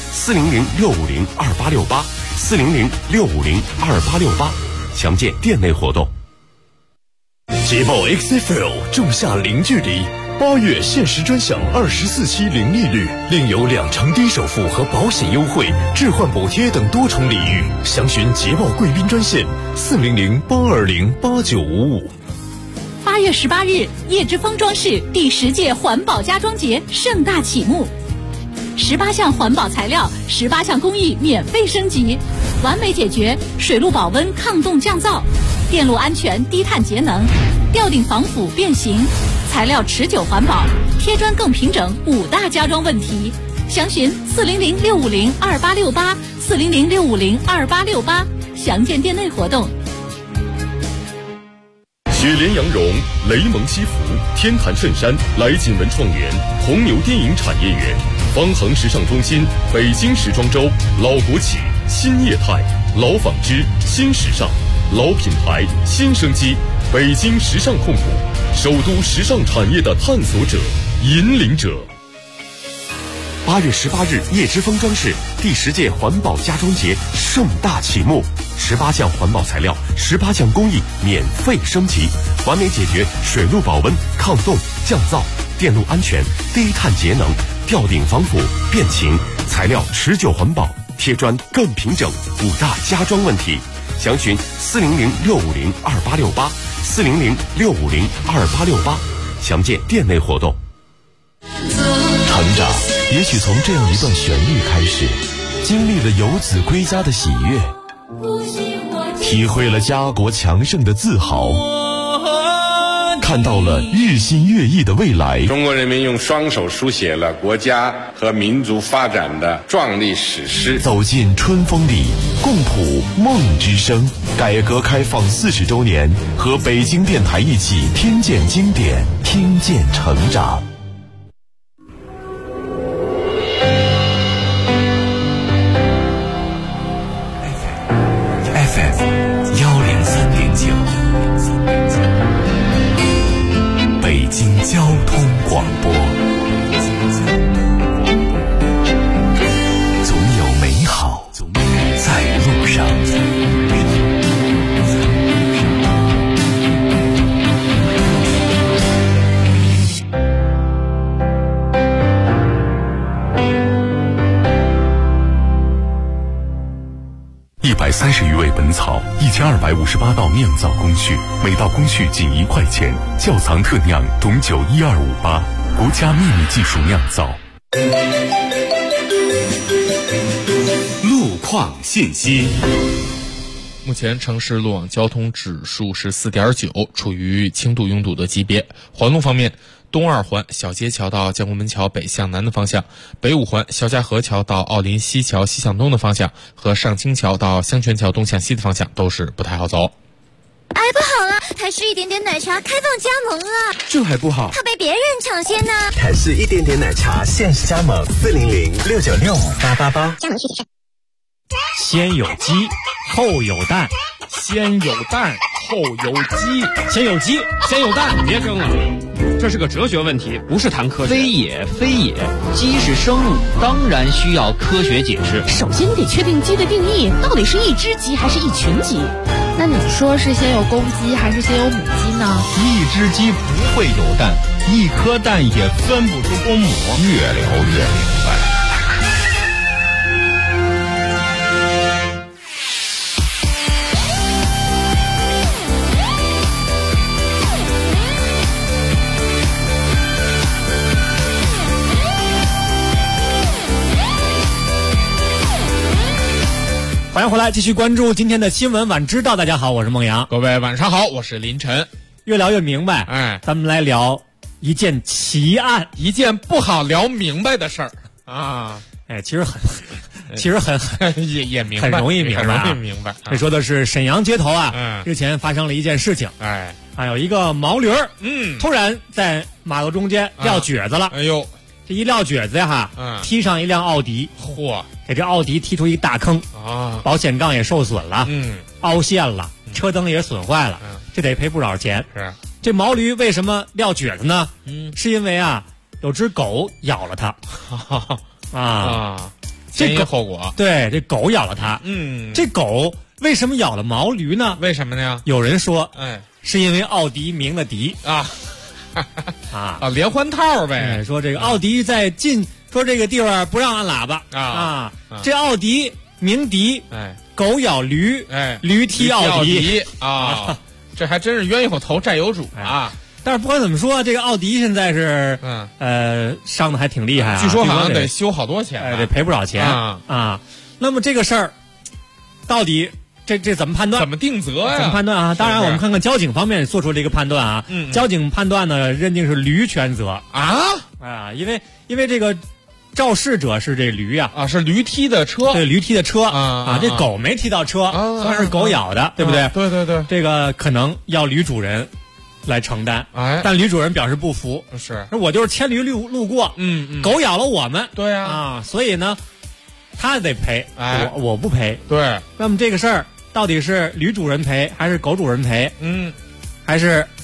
400-650-2868，400-650-2868，详见店内活动。 捷豹 XFL 仲夏零距离，8月限时专享24期零利率，另有2成低首付和保险优惠、置换补贴等多重礼遇。详询捷豹贵宾专线400-820-8955。 8月18日，叶之峰装饰第10届环保家装节盛大启幕，18项环保材料，18项工艺免费升级，完美解决水路保温、抗冻降噪，电路安全、低碳节能，吊顶防腐变形，材料持久环保，贴砖更平整，5大家装问题。详询400-650-2868，400-650-2868，详见店内活动。 雪莲羊绒、雷蒙西服、天坛衬衫、来锦文创园、红牛电影产业园、方恒时尚中心、北京时装周、老国企、新业态、老纺织、新时尚、老品牌、新生机，北京时尚控股，首都时尚产业的探索者、引领者。 8月18日，叶之峰装饰第10届环保家装节盛大启幕，18项环保材料，18项工艺免费升级，完美解决水路保温、抗冻、降噪、电路安全、低碳节能、吊顶防腐、变形，材料持久环保，贴砖更平整，5大家装问题。详询400-650-2868，400-650-2868，详见店内活动。 成长也许从这样一段旋律开始，经历了游子归家的喜悦，体会了家国强盛的自豪，看到了日新月异的未来。 中国人民用双手书写了国家和民族发展的壮丽史诗。 走进春风里，共谱梦之声。改革开放40周年，和北京电台一起听见经典，听见成长。 北京交通广播，总有美好在路上。 130余味本草，1258道酿造工序，每道工序仅1块钱。窖藏特酿董酒1258，国家秘密技术酿造。 路况信息。 目前城市路网交通指数是4.9，处于轻度拥堵的级别。环路方面，东二环小街桥到建国门桥北向南的方向，北五环肖家河桥到奥林西桥西向东的方向，和上清桥到香泉桥东向西的方向都是不太好走。 哎，不好了，台式一点点奶茶开放加盟了， 这还不好， 怕被别人抢先呢。 台式一点点奶茶限时加盟，400-696-5888， 加盟具体是。 先有鸡后有蛋， 先有蛋后有鸡， 先有鸡先有蛋， 别争了，这是个哲学问题，不是谈科学。 非也，鸡是生物，当然需要科学解释。 首先你得确定鸡的定义，到底是一只鸡还是一群鸡？ 那你说是先有公鸡还是先有母鸡呢？ 一只鸡不会有蛋，一颗蛋也分不出公母。 越聊越明白。 欢迎回来，继续关注今天的新闻晚知道。大家好，我是孟阳。 各位晚上好，我是林晨。 越聊越明白，咱们来聊一件奇案， 一件不好聊明白的事儿啊。 其实很也明白， 很容易明白， 很容易明白。 这说的是沈阳街头日前发生了一件事情，有一个毛驴突然在马路中间撂蹶子了，这一撂蹶子呀踢上一辆奥迪，给这奥迪踢出一大坑啊，保险杠也受损了，凹陷了，车灯也损坏了，这得赔不少钱。 是这毛驴为什么撂蹶子呢？是因为有只狗咬了它前因后果。 对，这狗咬了它。这狗为什么咬了毛驴呢？ 为什么呢？ 有人说，是因为奥迪鸣了笛连环套呗。 说这个奥迪在说这个地方不让按喇叭这奥迪鸣笛，狗咬驴，驴踢奥迪这还真是冤有头债有主啊。 但是不管怎么说，这个奥迪现在是伤的还挺厉害据说好像得修好多钱， 得赔不少钱那么这个事儿到底这怎么判断？ 怎么定责呀？ 怎么判断啊？当然，我们看看交警方面做出了一个判断啊。交警判断呢，认定是驴全责因为这个肇事者是这驴是驴踢的车， 对，驴踢的车这狗没踢到车，算是狗咬的，对不对？ 对， 这个可能要驴主人来承担，但驴主人表示不服， 是我就是牵驴路过，狗咬了我们， 对所以呢，他得赔，我不赔， 对。 那么这个事儿到底是驴主人赔还是狗主人赔？还是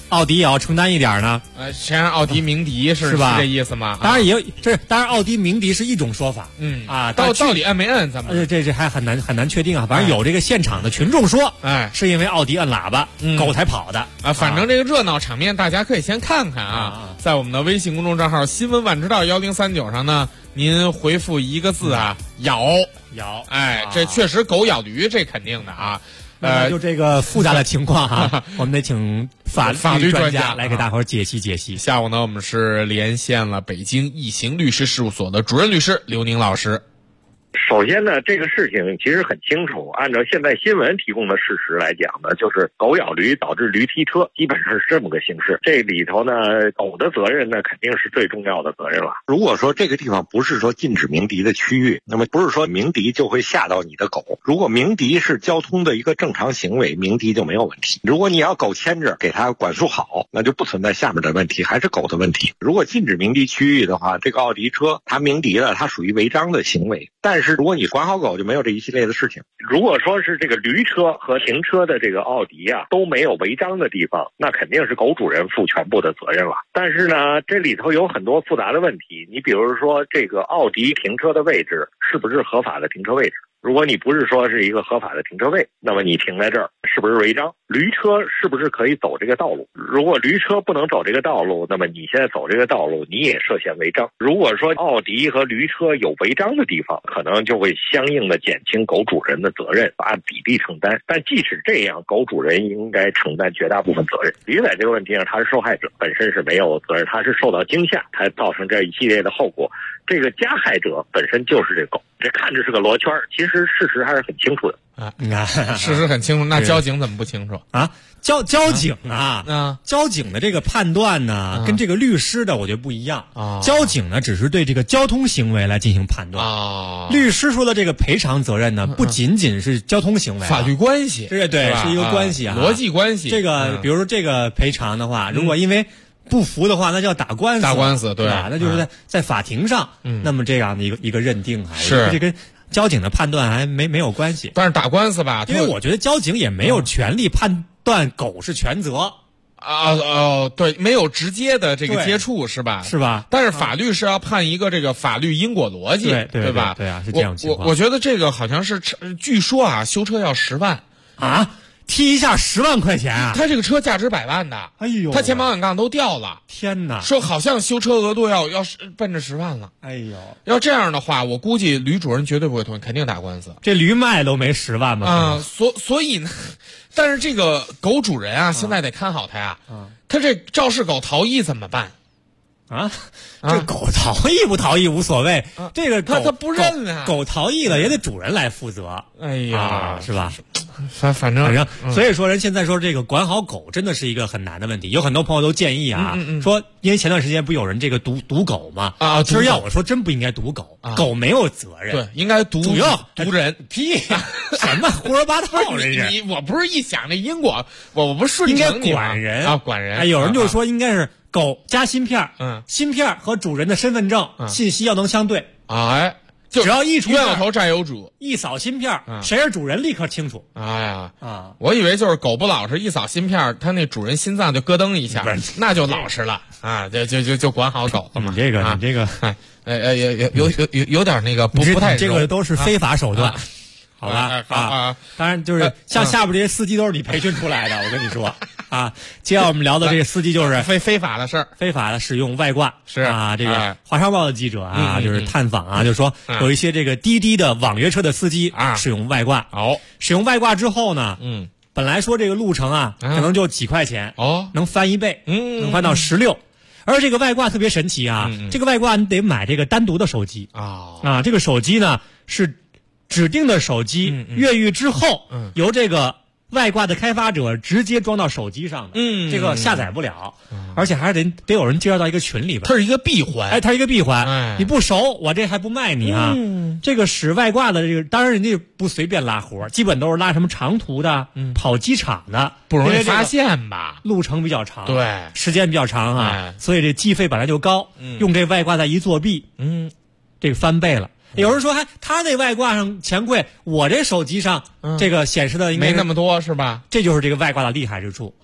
奥迪也要承担一点呢？ 先让奥迪鸣笛是吧？ 是这意思吗？ 当然也有，当然奥迪鸣笛是一种说法，到底摁没摁？咱们这还很难确定啊。反正有这个现场的群众说，是因为奥迪摁喇叭，狗才跑的啊。反正这个热闹场面，大家可以先看看啊，在我们的微信公众账号新闻晚知道1039上呢，您回复一个字啊，咬。这确实狗咬驴，这肯定的啊。 就这个复杂的情况哈，我们得请法律专家来给大伙儿解析解析。 下午呢，我们是连线了北京易行律师事务所的主任律师刘宁老师。 首先呢，这个事情其实很清楚，按照现在新闻提供的事实来讲呢，就是狗咬驴导致驴踢车，基本上是这么个形式。这里头呢，狗的责任呢肯定是最重要的责任了。如果说这个地方不是说禁止鸣笛的区域，那么不是说鸣笛就会吓到你的狗。如果鸣笛是交通的一个正常行为，鸣笛就没有问题。如果你要狗牵着给它管束好，那就不存在下面的问题，还是狗的问题。如果禁止鸣笛区域的话，这个奥迪车它鸣笛了，它属于违章的行为。但是如果你管好狗，就没有这一系列的事情。如果说是这个驴车和停车的这个奥迪啊都没有违章的地方，那肯定是狗主人负全部的责任了。但是呢，这里头有很多复杂的问题。你比如说这个奥迪停车的位置是不是合法的停车位置？如果你不是说是一个合法的停车位，那么你停在这儿是不是违章？驴车是不是可以走这个道路？如果驴车不能走这个道路，那么你现在走这个道路你也涉嫌违章。如果说奥迪和驴车有违章的地方，可能就会相应的减轻狗主人的责任，按比例承担。但即使这样，狗主人应该承担绝大部分责任。驴仔这个问题上，他是受害者，本身是没有责任，他是受到惊吓才造成这一系列的后果。这个加害者本身就是这狗，这看着是个罗圈，其实事实还是很清楚的啊。事实很清楚，那交警怎么不清楚啊？交警啊，交警的这个判断呢，跟这个律师的我觉得不一样啊。交警呢，只是对这个交通行为来进行判断啊。律师说的这个赔偿责任呢，不仅仅是交通行为， 法律关系， 对，是一个关系啊， 逻辑关系。 这个比如说这个赔偿的话，如果因为不服的话，那就要打官司， 对吧？那就是在法庭上，那么这样的一个认定啊， 是这跟交警的判断还没有关系。 但是打官司吧， 因为我觉得交警也没有权利判断狗是全责对，没有直接的这个接触是吧？ 是吧？ 但是法律是要判一个这个法律因果逻辑， 对吧？ 对啊，是这样情况。 我觉得这个好像是，据说啊，修车要10万啊。踢一下10万块钱啊！ 他这个车价值100万的， 哎呦， 他前保险杠都掉了， 天哪！ 说好像修车额度要奔着10万了， 哎呦， 要这样的话，我估计驴主人绝对不会同意，肯定打官司。 这驴卖都没10万吧？ 啊，所以呢，但是这个狗主人啊，现在得看好他呀，他这肇事狗逃逸怎么办？ 这狗逃逸不逃逸无所谓，这个他不认啊， 狗逃逸了也得主人来负责。 哎呀， 是吧？ 反正， 所以说人现在说这个管好狗真的是一个很难的问题。有很多朋友都建议啊，说因为前段时间不有人这个毒狗吗？其实要我说真不应该毒狗，狗没有责任， 对，应该毒人。 屁，什么胡说八道？ 我不是一想这因果，我不顺应该管人啊，管人。 有人就说应该是狗加芯片，芯片和主人的身份证信息要能相对，只要一出冤有头债有主， 一扫芯片，谁是主人立刻清楚。 哎呀我以为就是狗不老实，一扫芯片，它那主人心脏就咯噔一下，那就老实了啊，就管好狗了嘛。 你这个， 有点那个不太， 这个都是非法手段。好吧当然就是像下边这些司机都是你培训出来的，我跟你说啊。接下来我们聊的这个司机就是非法的事儿， 非法的使用外挂是啊。这个华商报的记者啊，就是探访啊，就说有一些这个滴滴的网约车的司机使用外挂。使用外挂之后呢，本来说这个路程啊，可能就几块钱能翻1倍，能翻到16。而这个外挂特别神奇啊，这个外挂你得买这个单独的手机啊，这个手机呢是指定的手机越狱之后，由这个外挂的开发者直接装到手机上的，这个下载不了，而且还是得有人介绍到一个群里边。 它是一个闭环， 它是一个闭环，你不熟，我这还不卖你啊。这个使外挂的这个，当然人家不随便拉活，基本都是拉什么长途的，跑机场的， 不容易发现吧？ 路程比较长， 对， 时间比较长啊，所以这计费本来就高，用这外挂再一作弊，这个翻倍了。有人说他那外挂上钱贵，我这手机上这个显示的应该没那么多是吧？ 这就是这个外挂的厉害之处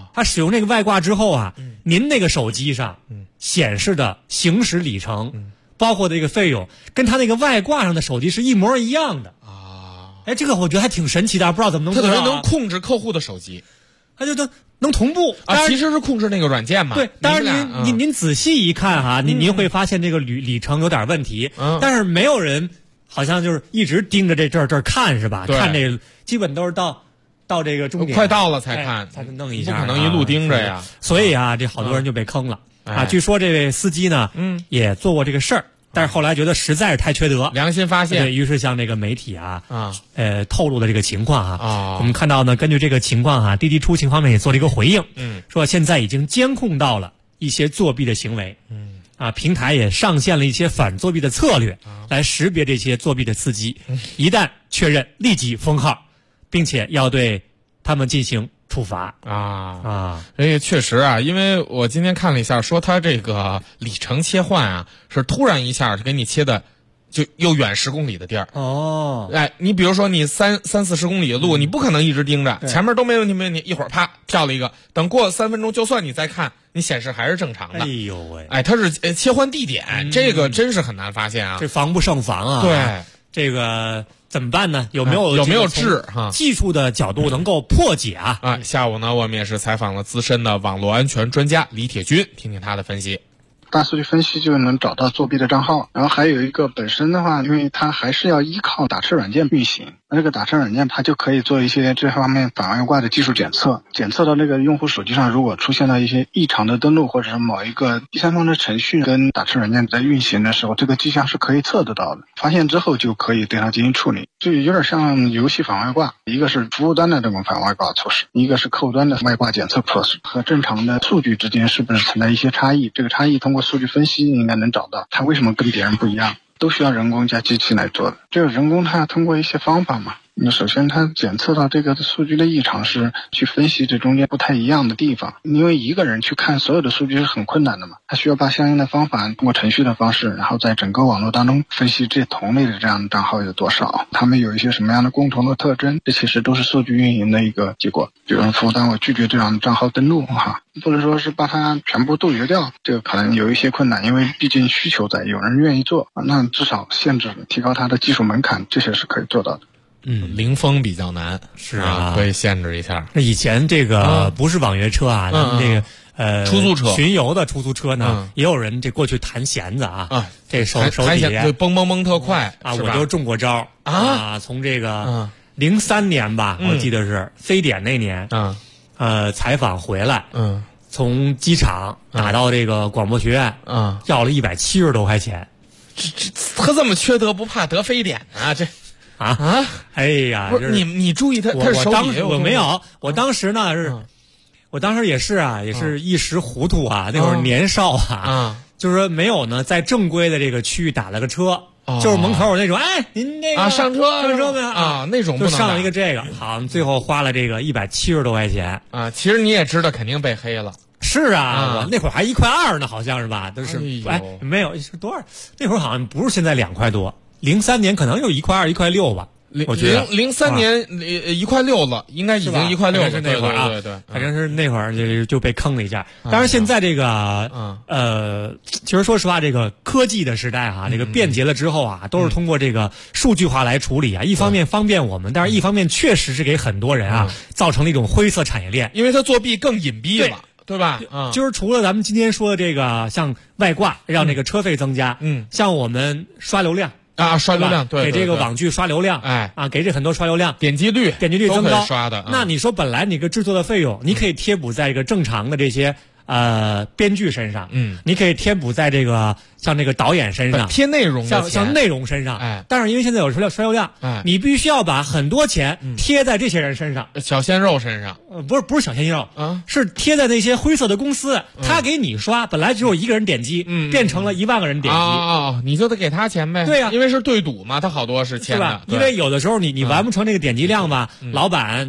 它使用这个外挂之后啊，您那个手机上显示的行驶里程，包括这个费用，跟它那个外挂上的手机是一模一样的啊。哎，这个我觉得还挺神奇的，不知道怎么能做到。 它等于能控制客户的手机， 它就能同步啊，其实是控制那个软件嘛。 对，当然您仔细一看哈，您会发现这个里程有点问题，但是没有人好像就是一直盯着这儿看是吧？看这个基本都是到这个终点快到了才看， 才弄一下， 不可能一路盯着呀。 所以啊，这好多人就被坑了啊。据说这位司机呢，也做过这个事儿。但是后来觉得实在是太缺德， 良心发现， 对于是向这个媒体透露的这个情况我们看到呢，根据这个情况滴滴出行方面也做了一个回应，说现在已经监控到了一些作弊的行为，平台也上线了一些反作弊的策略，来识别这些作弊的司机，一旦确认立即封号，并且要对他们进行处罚确实因为我今天看了一下，说他这个里程切换是突然一下给你切的就又远10公里的地儿你比如说你30-40公里的路，你不可能一直盯着，前面都没问题，一会儿啪跳了一个，等过3分钟，就算你再看，你显示还是正常的。 哎呦喂， 它是切换地点，这个真是很难发现这防不胜防对， 这个怎么办呢？有没有治技术的角度能够破解下午呢，我们也是采访了资深的网络安全专家李铁军，听听他的分析。 大数据分析就能找到作弊的账号，然后还有一个本身的话，因为它还是要依靠打车软件运行，那这个打车软件它就可以做一些这方面反外挂的技术检测，检测到那个用户手机上如果出现了一些异常的登录，或者是某一个第三方的程序跟打车软件在运行的时候，这个迹象是可以测得到的，发现之后就可以对它进行处理。就有点像游戏反外挂，一个是服务端的这种反外挂措施，一个是客户端的外挂检测措施，和正常的数据之间是不是存在一些差异，这个差异通过数据分析应该能找到它为什么跟别人不一样，都需要人工加机器来做的。这个人工它要通过一些方法嘛，那首先它检测到这个数据的异常是去分析这中间不太一样的地方，因为一个人去看所有的数据是很困难的嘛，他需要把相应的方法通过程序的方式，然后在整个网络当中分析这同类的这样的账号有多少，他们有一些什么样的共同的特征，这其实都是数据运营的一个结果。比如服务单位拒绝这样的账号登录或者说是把它全部杜绝掉，这个可能有一些困难，因为毕竟需求在，有人愿意做那至少限制提高它的技术门槛，这些是可以做到的。 零封比较难， 是可以限制一下。 那以前这个不是网约车咱们这个出租车巡游的出租车呢，也有人这过去弹弦子这手底下对蹦蹦蹦特快我就中过招从这个03年吧，我记得是非典那年采访回来从机场打到这个广播学院要了170多块钱， 他这么缺德不怕得非典这哎呀， 不是你注意他手底我没有，我当时呢我当时也是也是一时糊涂那会儿年少就是说没有呢在正规的这个区域打了个车，就是门口有那种您那个上车没有那种不能就上了一个这个好，最后花了这个170多块钱其实你也知道肯定被黑了。 是我那会儿还1.2块呢，好像是吧？都是没有是多少？那会儿好像不是现在2块多。03年可能有1.2块、1.6块吧，我觉得 03年1.6块了，应该已经1.6块了， 是那会儿对， 反正是那会儿就被坑了一下。当然现在这个其实说实话，这个科技的时代这个便捷了之后都是通过这个数据化来处理一方面方便我们，但是一方面确实是给很多人造成了一种灰色产业链， 因为它作弊更隐蔽了。对吧？ 就是除了咱们今天说的这个，像外挂让这个车费增加，像我们刷流量刷流量，对， 给这个网剧刷流量，给这很多刷流量， 点击率增高， 刷的。 那你说本来你个制作的费用，你可以贴补在这个正常的这些编剧身上，你可以贴补在这个像这个导演身上， 贴内容的像内容身上，但是因为现在有刷流量，你必须要把很多钱贴在这些人身上， 小鲜肉身上， 不是小鲜肉是贴在那些灰色的公司，他给你刷，本来只有1个人点击，变成了1万个人点击， 你就得给他钱呗， 对呀， 因为是对赌嘛，他好多是签的， 因为有的时候你完不成这个点击量吧，老板就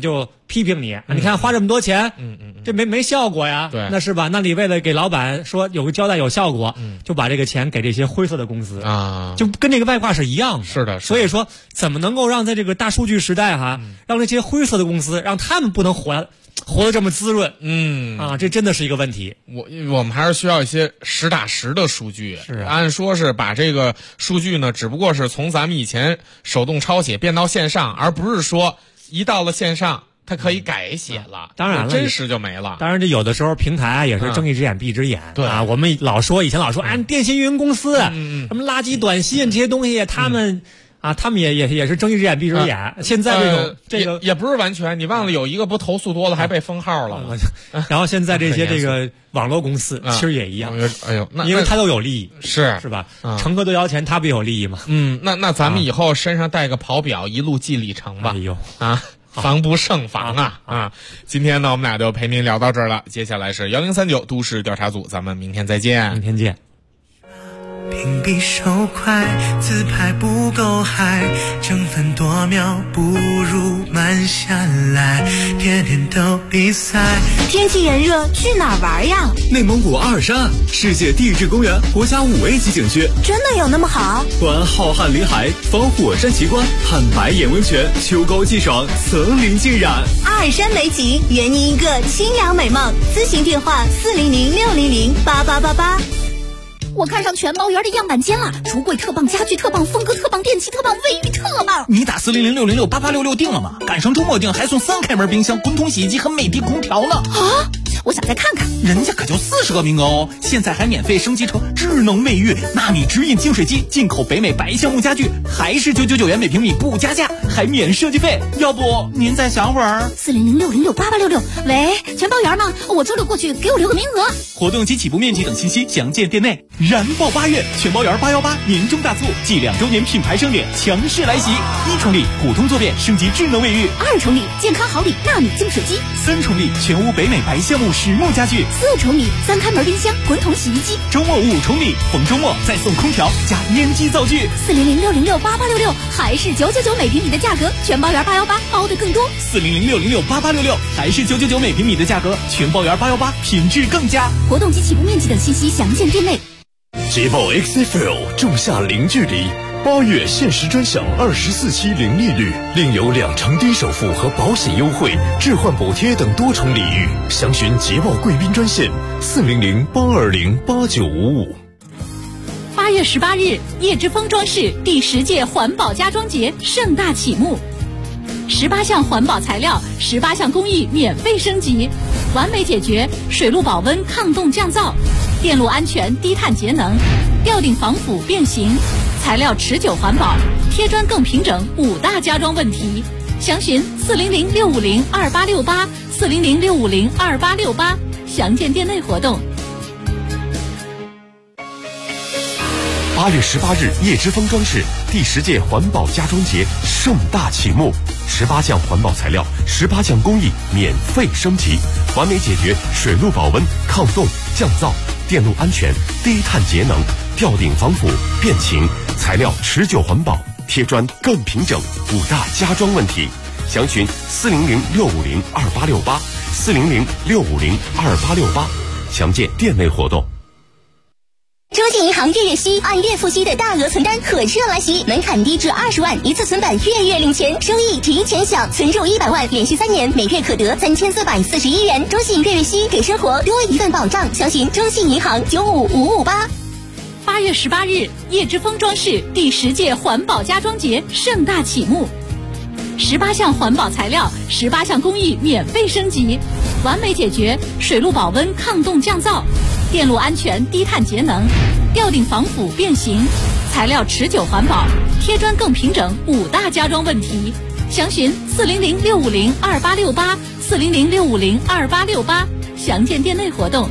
批评你，你看花这么多钱，这没效果呀， 对， 那是吧？那你为了给老板说有个交代有效果，就把这个钱给这些灰色的公司啊， 就跟这个外挂是一样的。 是的， 所以说怎么能够让在这个大数据时代让这些灰色的公司让他们不能活得这么滋润？这真的是一个问题。 我们还是需要一些实打实的数据。 是按说是把这个数据呢，只不过是从咱们以前手动抄写变到线上，而不是说一到了线上它可以改写了。 当然了， 真实就没了。 当然，这有的时候平台也是睁一只眼闭一只眼。 对啊，我们以前老说，电信运营公司什么垃圾短信这些东西，他们也是睁一只眼闭一只眼。现在这个也不是完全，你忘了有一个不投诉多了还被封号了吗？ 然后现在这些这个网络公司其实也一样。 哎呦， 因为他都有利益， 是吧？乘客都要钱，他不有利益吗？ 那咱们以后身上带个跑表，一路记里程吧。 哎呦防不胜防啊！今天呢，我们俩就陪您聊到这儿了。接下来是1039都市调查组，咱们明天再见。 明天见。 屏蔽手快，自拍不够嗨，争分夺秒不如慢下来，天天都比赛。 天气炎热，去哪儿玩呀？ 内蒙古阿尔山世界地质公园国家5A级景区， 真的有那么好？ 观浩瀚林海，访火山奇观，看白眼温泉，秋高气爽，层林尽染。 阿尔山美景，圆你一个清凉美梦。咨询电话400-600-8888。 我看上全包园的样板间了，橱柜特棒，家具特棒，风格特棒，电器特棒，卫浴特棒。 你打400-606-8866订了吗？赶上周末订还送3开门冰箱、滚筒洗衣机和美的空调呢。 啊！我想再看看， 人家可就40个名额哦！现在还免费升级成智能卫浴，纳米直饮净水机，进口北美白橡木家具，还是999元每平米不加价，还免设计费。要不您再想会儿 ？400-606-8866。喂，全包园吗？我周六过去，给我留个名额。 活动及起步面积等信息详见店内。燃爆8月，全包园818年终大促暨2周年品牌盛典强势来袭！1重力普通坐便升级智能卫浴 ，2重力健康好礼纳米净水机 ，3重力全屋北美白橡木实木家具 ，4重力3开门冰箱、滚筒洗衣机。 周末5重力，逢周末再送空调加烟机灶具。 400-606-8866，还是999每平米的价格，全包园818包的更多。 400-606-8866，还是999每平米的价格，全包园818品质更佳。 活动及起步面积等信息详见店内。 捷豹 XFL 仲夏零距离8月限时专享24期零利率，另有2成低首付和保险优惠、置换补贴等多重礼遇。详询捷豹贵宾专线400-820-8955。 8月18日，叶之峰装饰第10届环保家装节盛大启幕，18项环保材料，18项工艺免费升级，完美解决水陆保温抗冻降噪、电路安全低碳节能、吊顶防腐变形、材料持久环保、贴砖更平整5大家装问题。详询400-650-2868 400-650-2868，详见店内活动。 8月18日，叶之峰装饰第10届环保家装节盛大启幕，18项环保材料，18项工艺免费升级，完美解决水陆保温抗冻降噪、电路安全低碳节能、吊顶防腐变形、材料持久环保、贴砖更平整5大家装问题。详询400-650-2868 400-650-2868，详见店内活动。 中信银行月月息按月付息的大额存单可热来袭，门槛低至20万，一次存版月月领钱，收益提前享，存入100万，连续3年，每月可得3441元。中信月月息给生活多一份保障，详询中信银行95558。 8月18日，叶之峰装饰第10届环保家装节盛大启幕，18项环保材料，18项工艺免费升级，完美解决水陆保温抗冻降噪、电路安全低碳节能、吊顶防腐变形、材料持久环保、贴砖更平整5大家装问题。详询400-650-2868 400-650-2868，详见店内活动。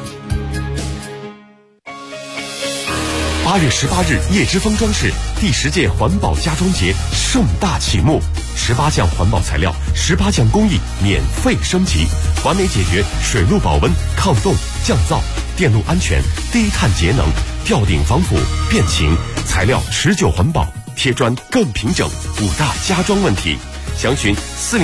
8月18日，叶之峰装饰第10届环保家装节盛大启幕，18项环保材料，18项工艺免费升级，完美解决水陆保温抗冻降噪、电路安全低碳节能、吊顶防腐变形、材料持久环保、贴砖更平整5大家装问题。 详询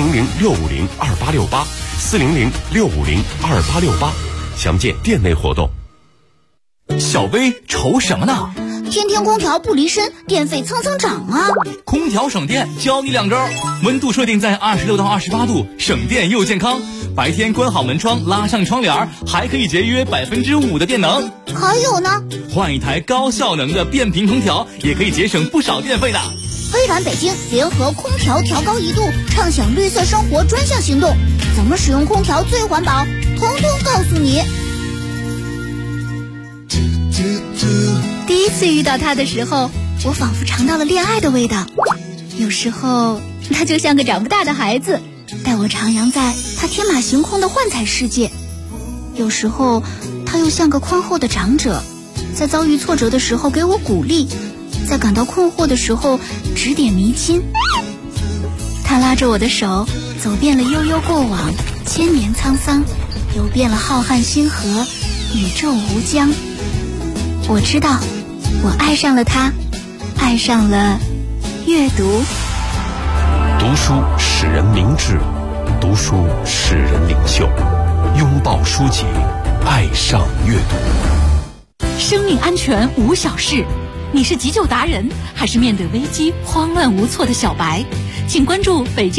400-650-2868，400-650-2868，详见店内活动。 小薇愁什么呢？ 天天空调不离身，电费蹭蹭涨啊！ 空调省电，教你2招：温度设定在26到28度，省电又健康；白天关好门窗，拉上窗帘，还可以节约5%的电能。 还有呢， 换一台高效能的变频空调，也可以节省不少电费的。 微软北京联合空调调高1度，畅享绿色生活专项行动，怎么使用空调最环保，统统告诉你。第一次遇到他的时候，我仿佛尝到了恋爱的味道。有时候他就像个长不大的孩子，带我徜徉在他天马行空的幻彩世界；有时候他又像个宽厚的长者，在遭遇挫折的时候给我鼓励，在感到困惑的时候指点迷津。他拉着我的手，走遍了悠悠过往，千年沧桑，游遍了浩瀚星河，宇宙无疆。我知道，我爱上了他，爱上了阅读。 读书使人明智，读书使人领袖。拥抱书籍，爱上阅读。 生命安全无小事，你是急救达人，还是面对危机慌乱无措的小白？请关注北京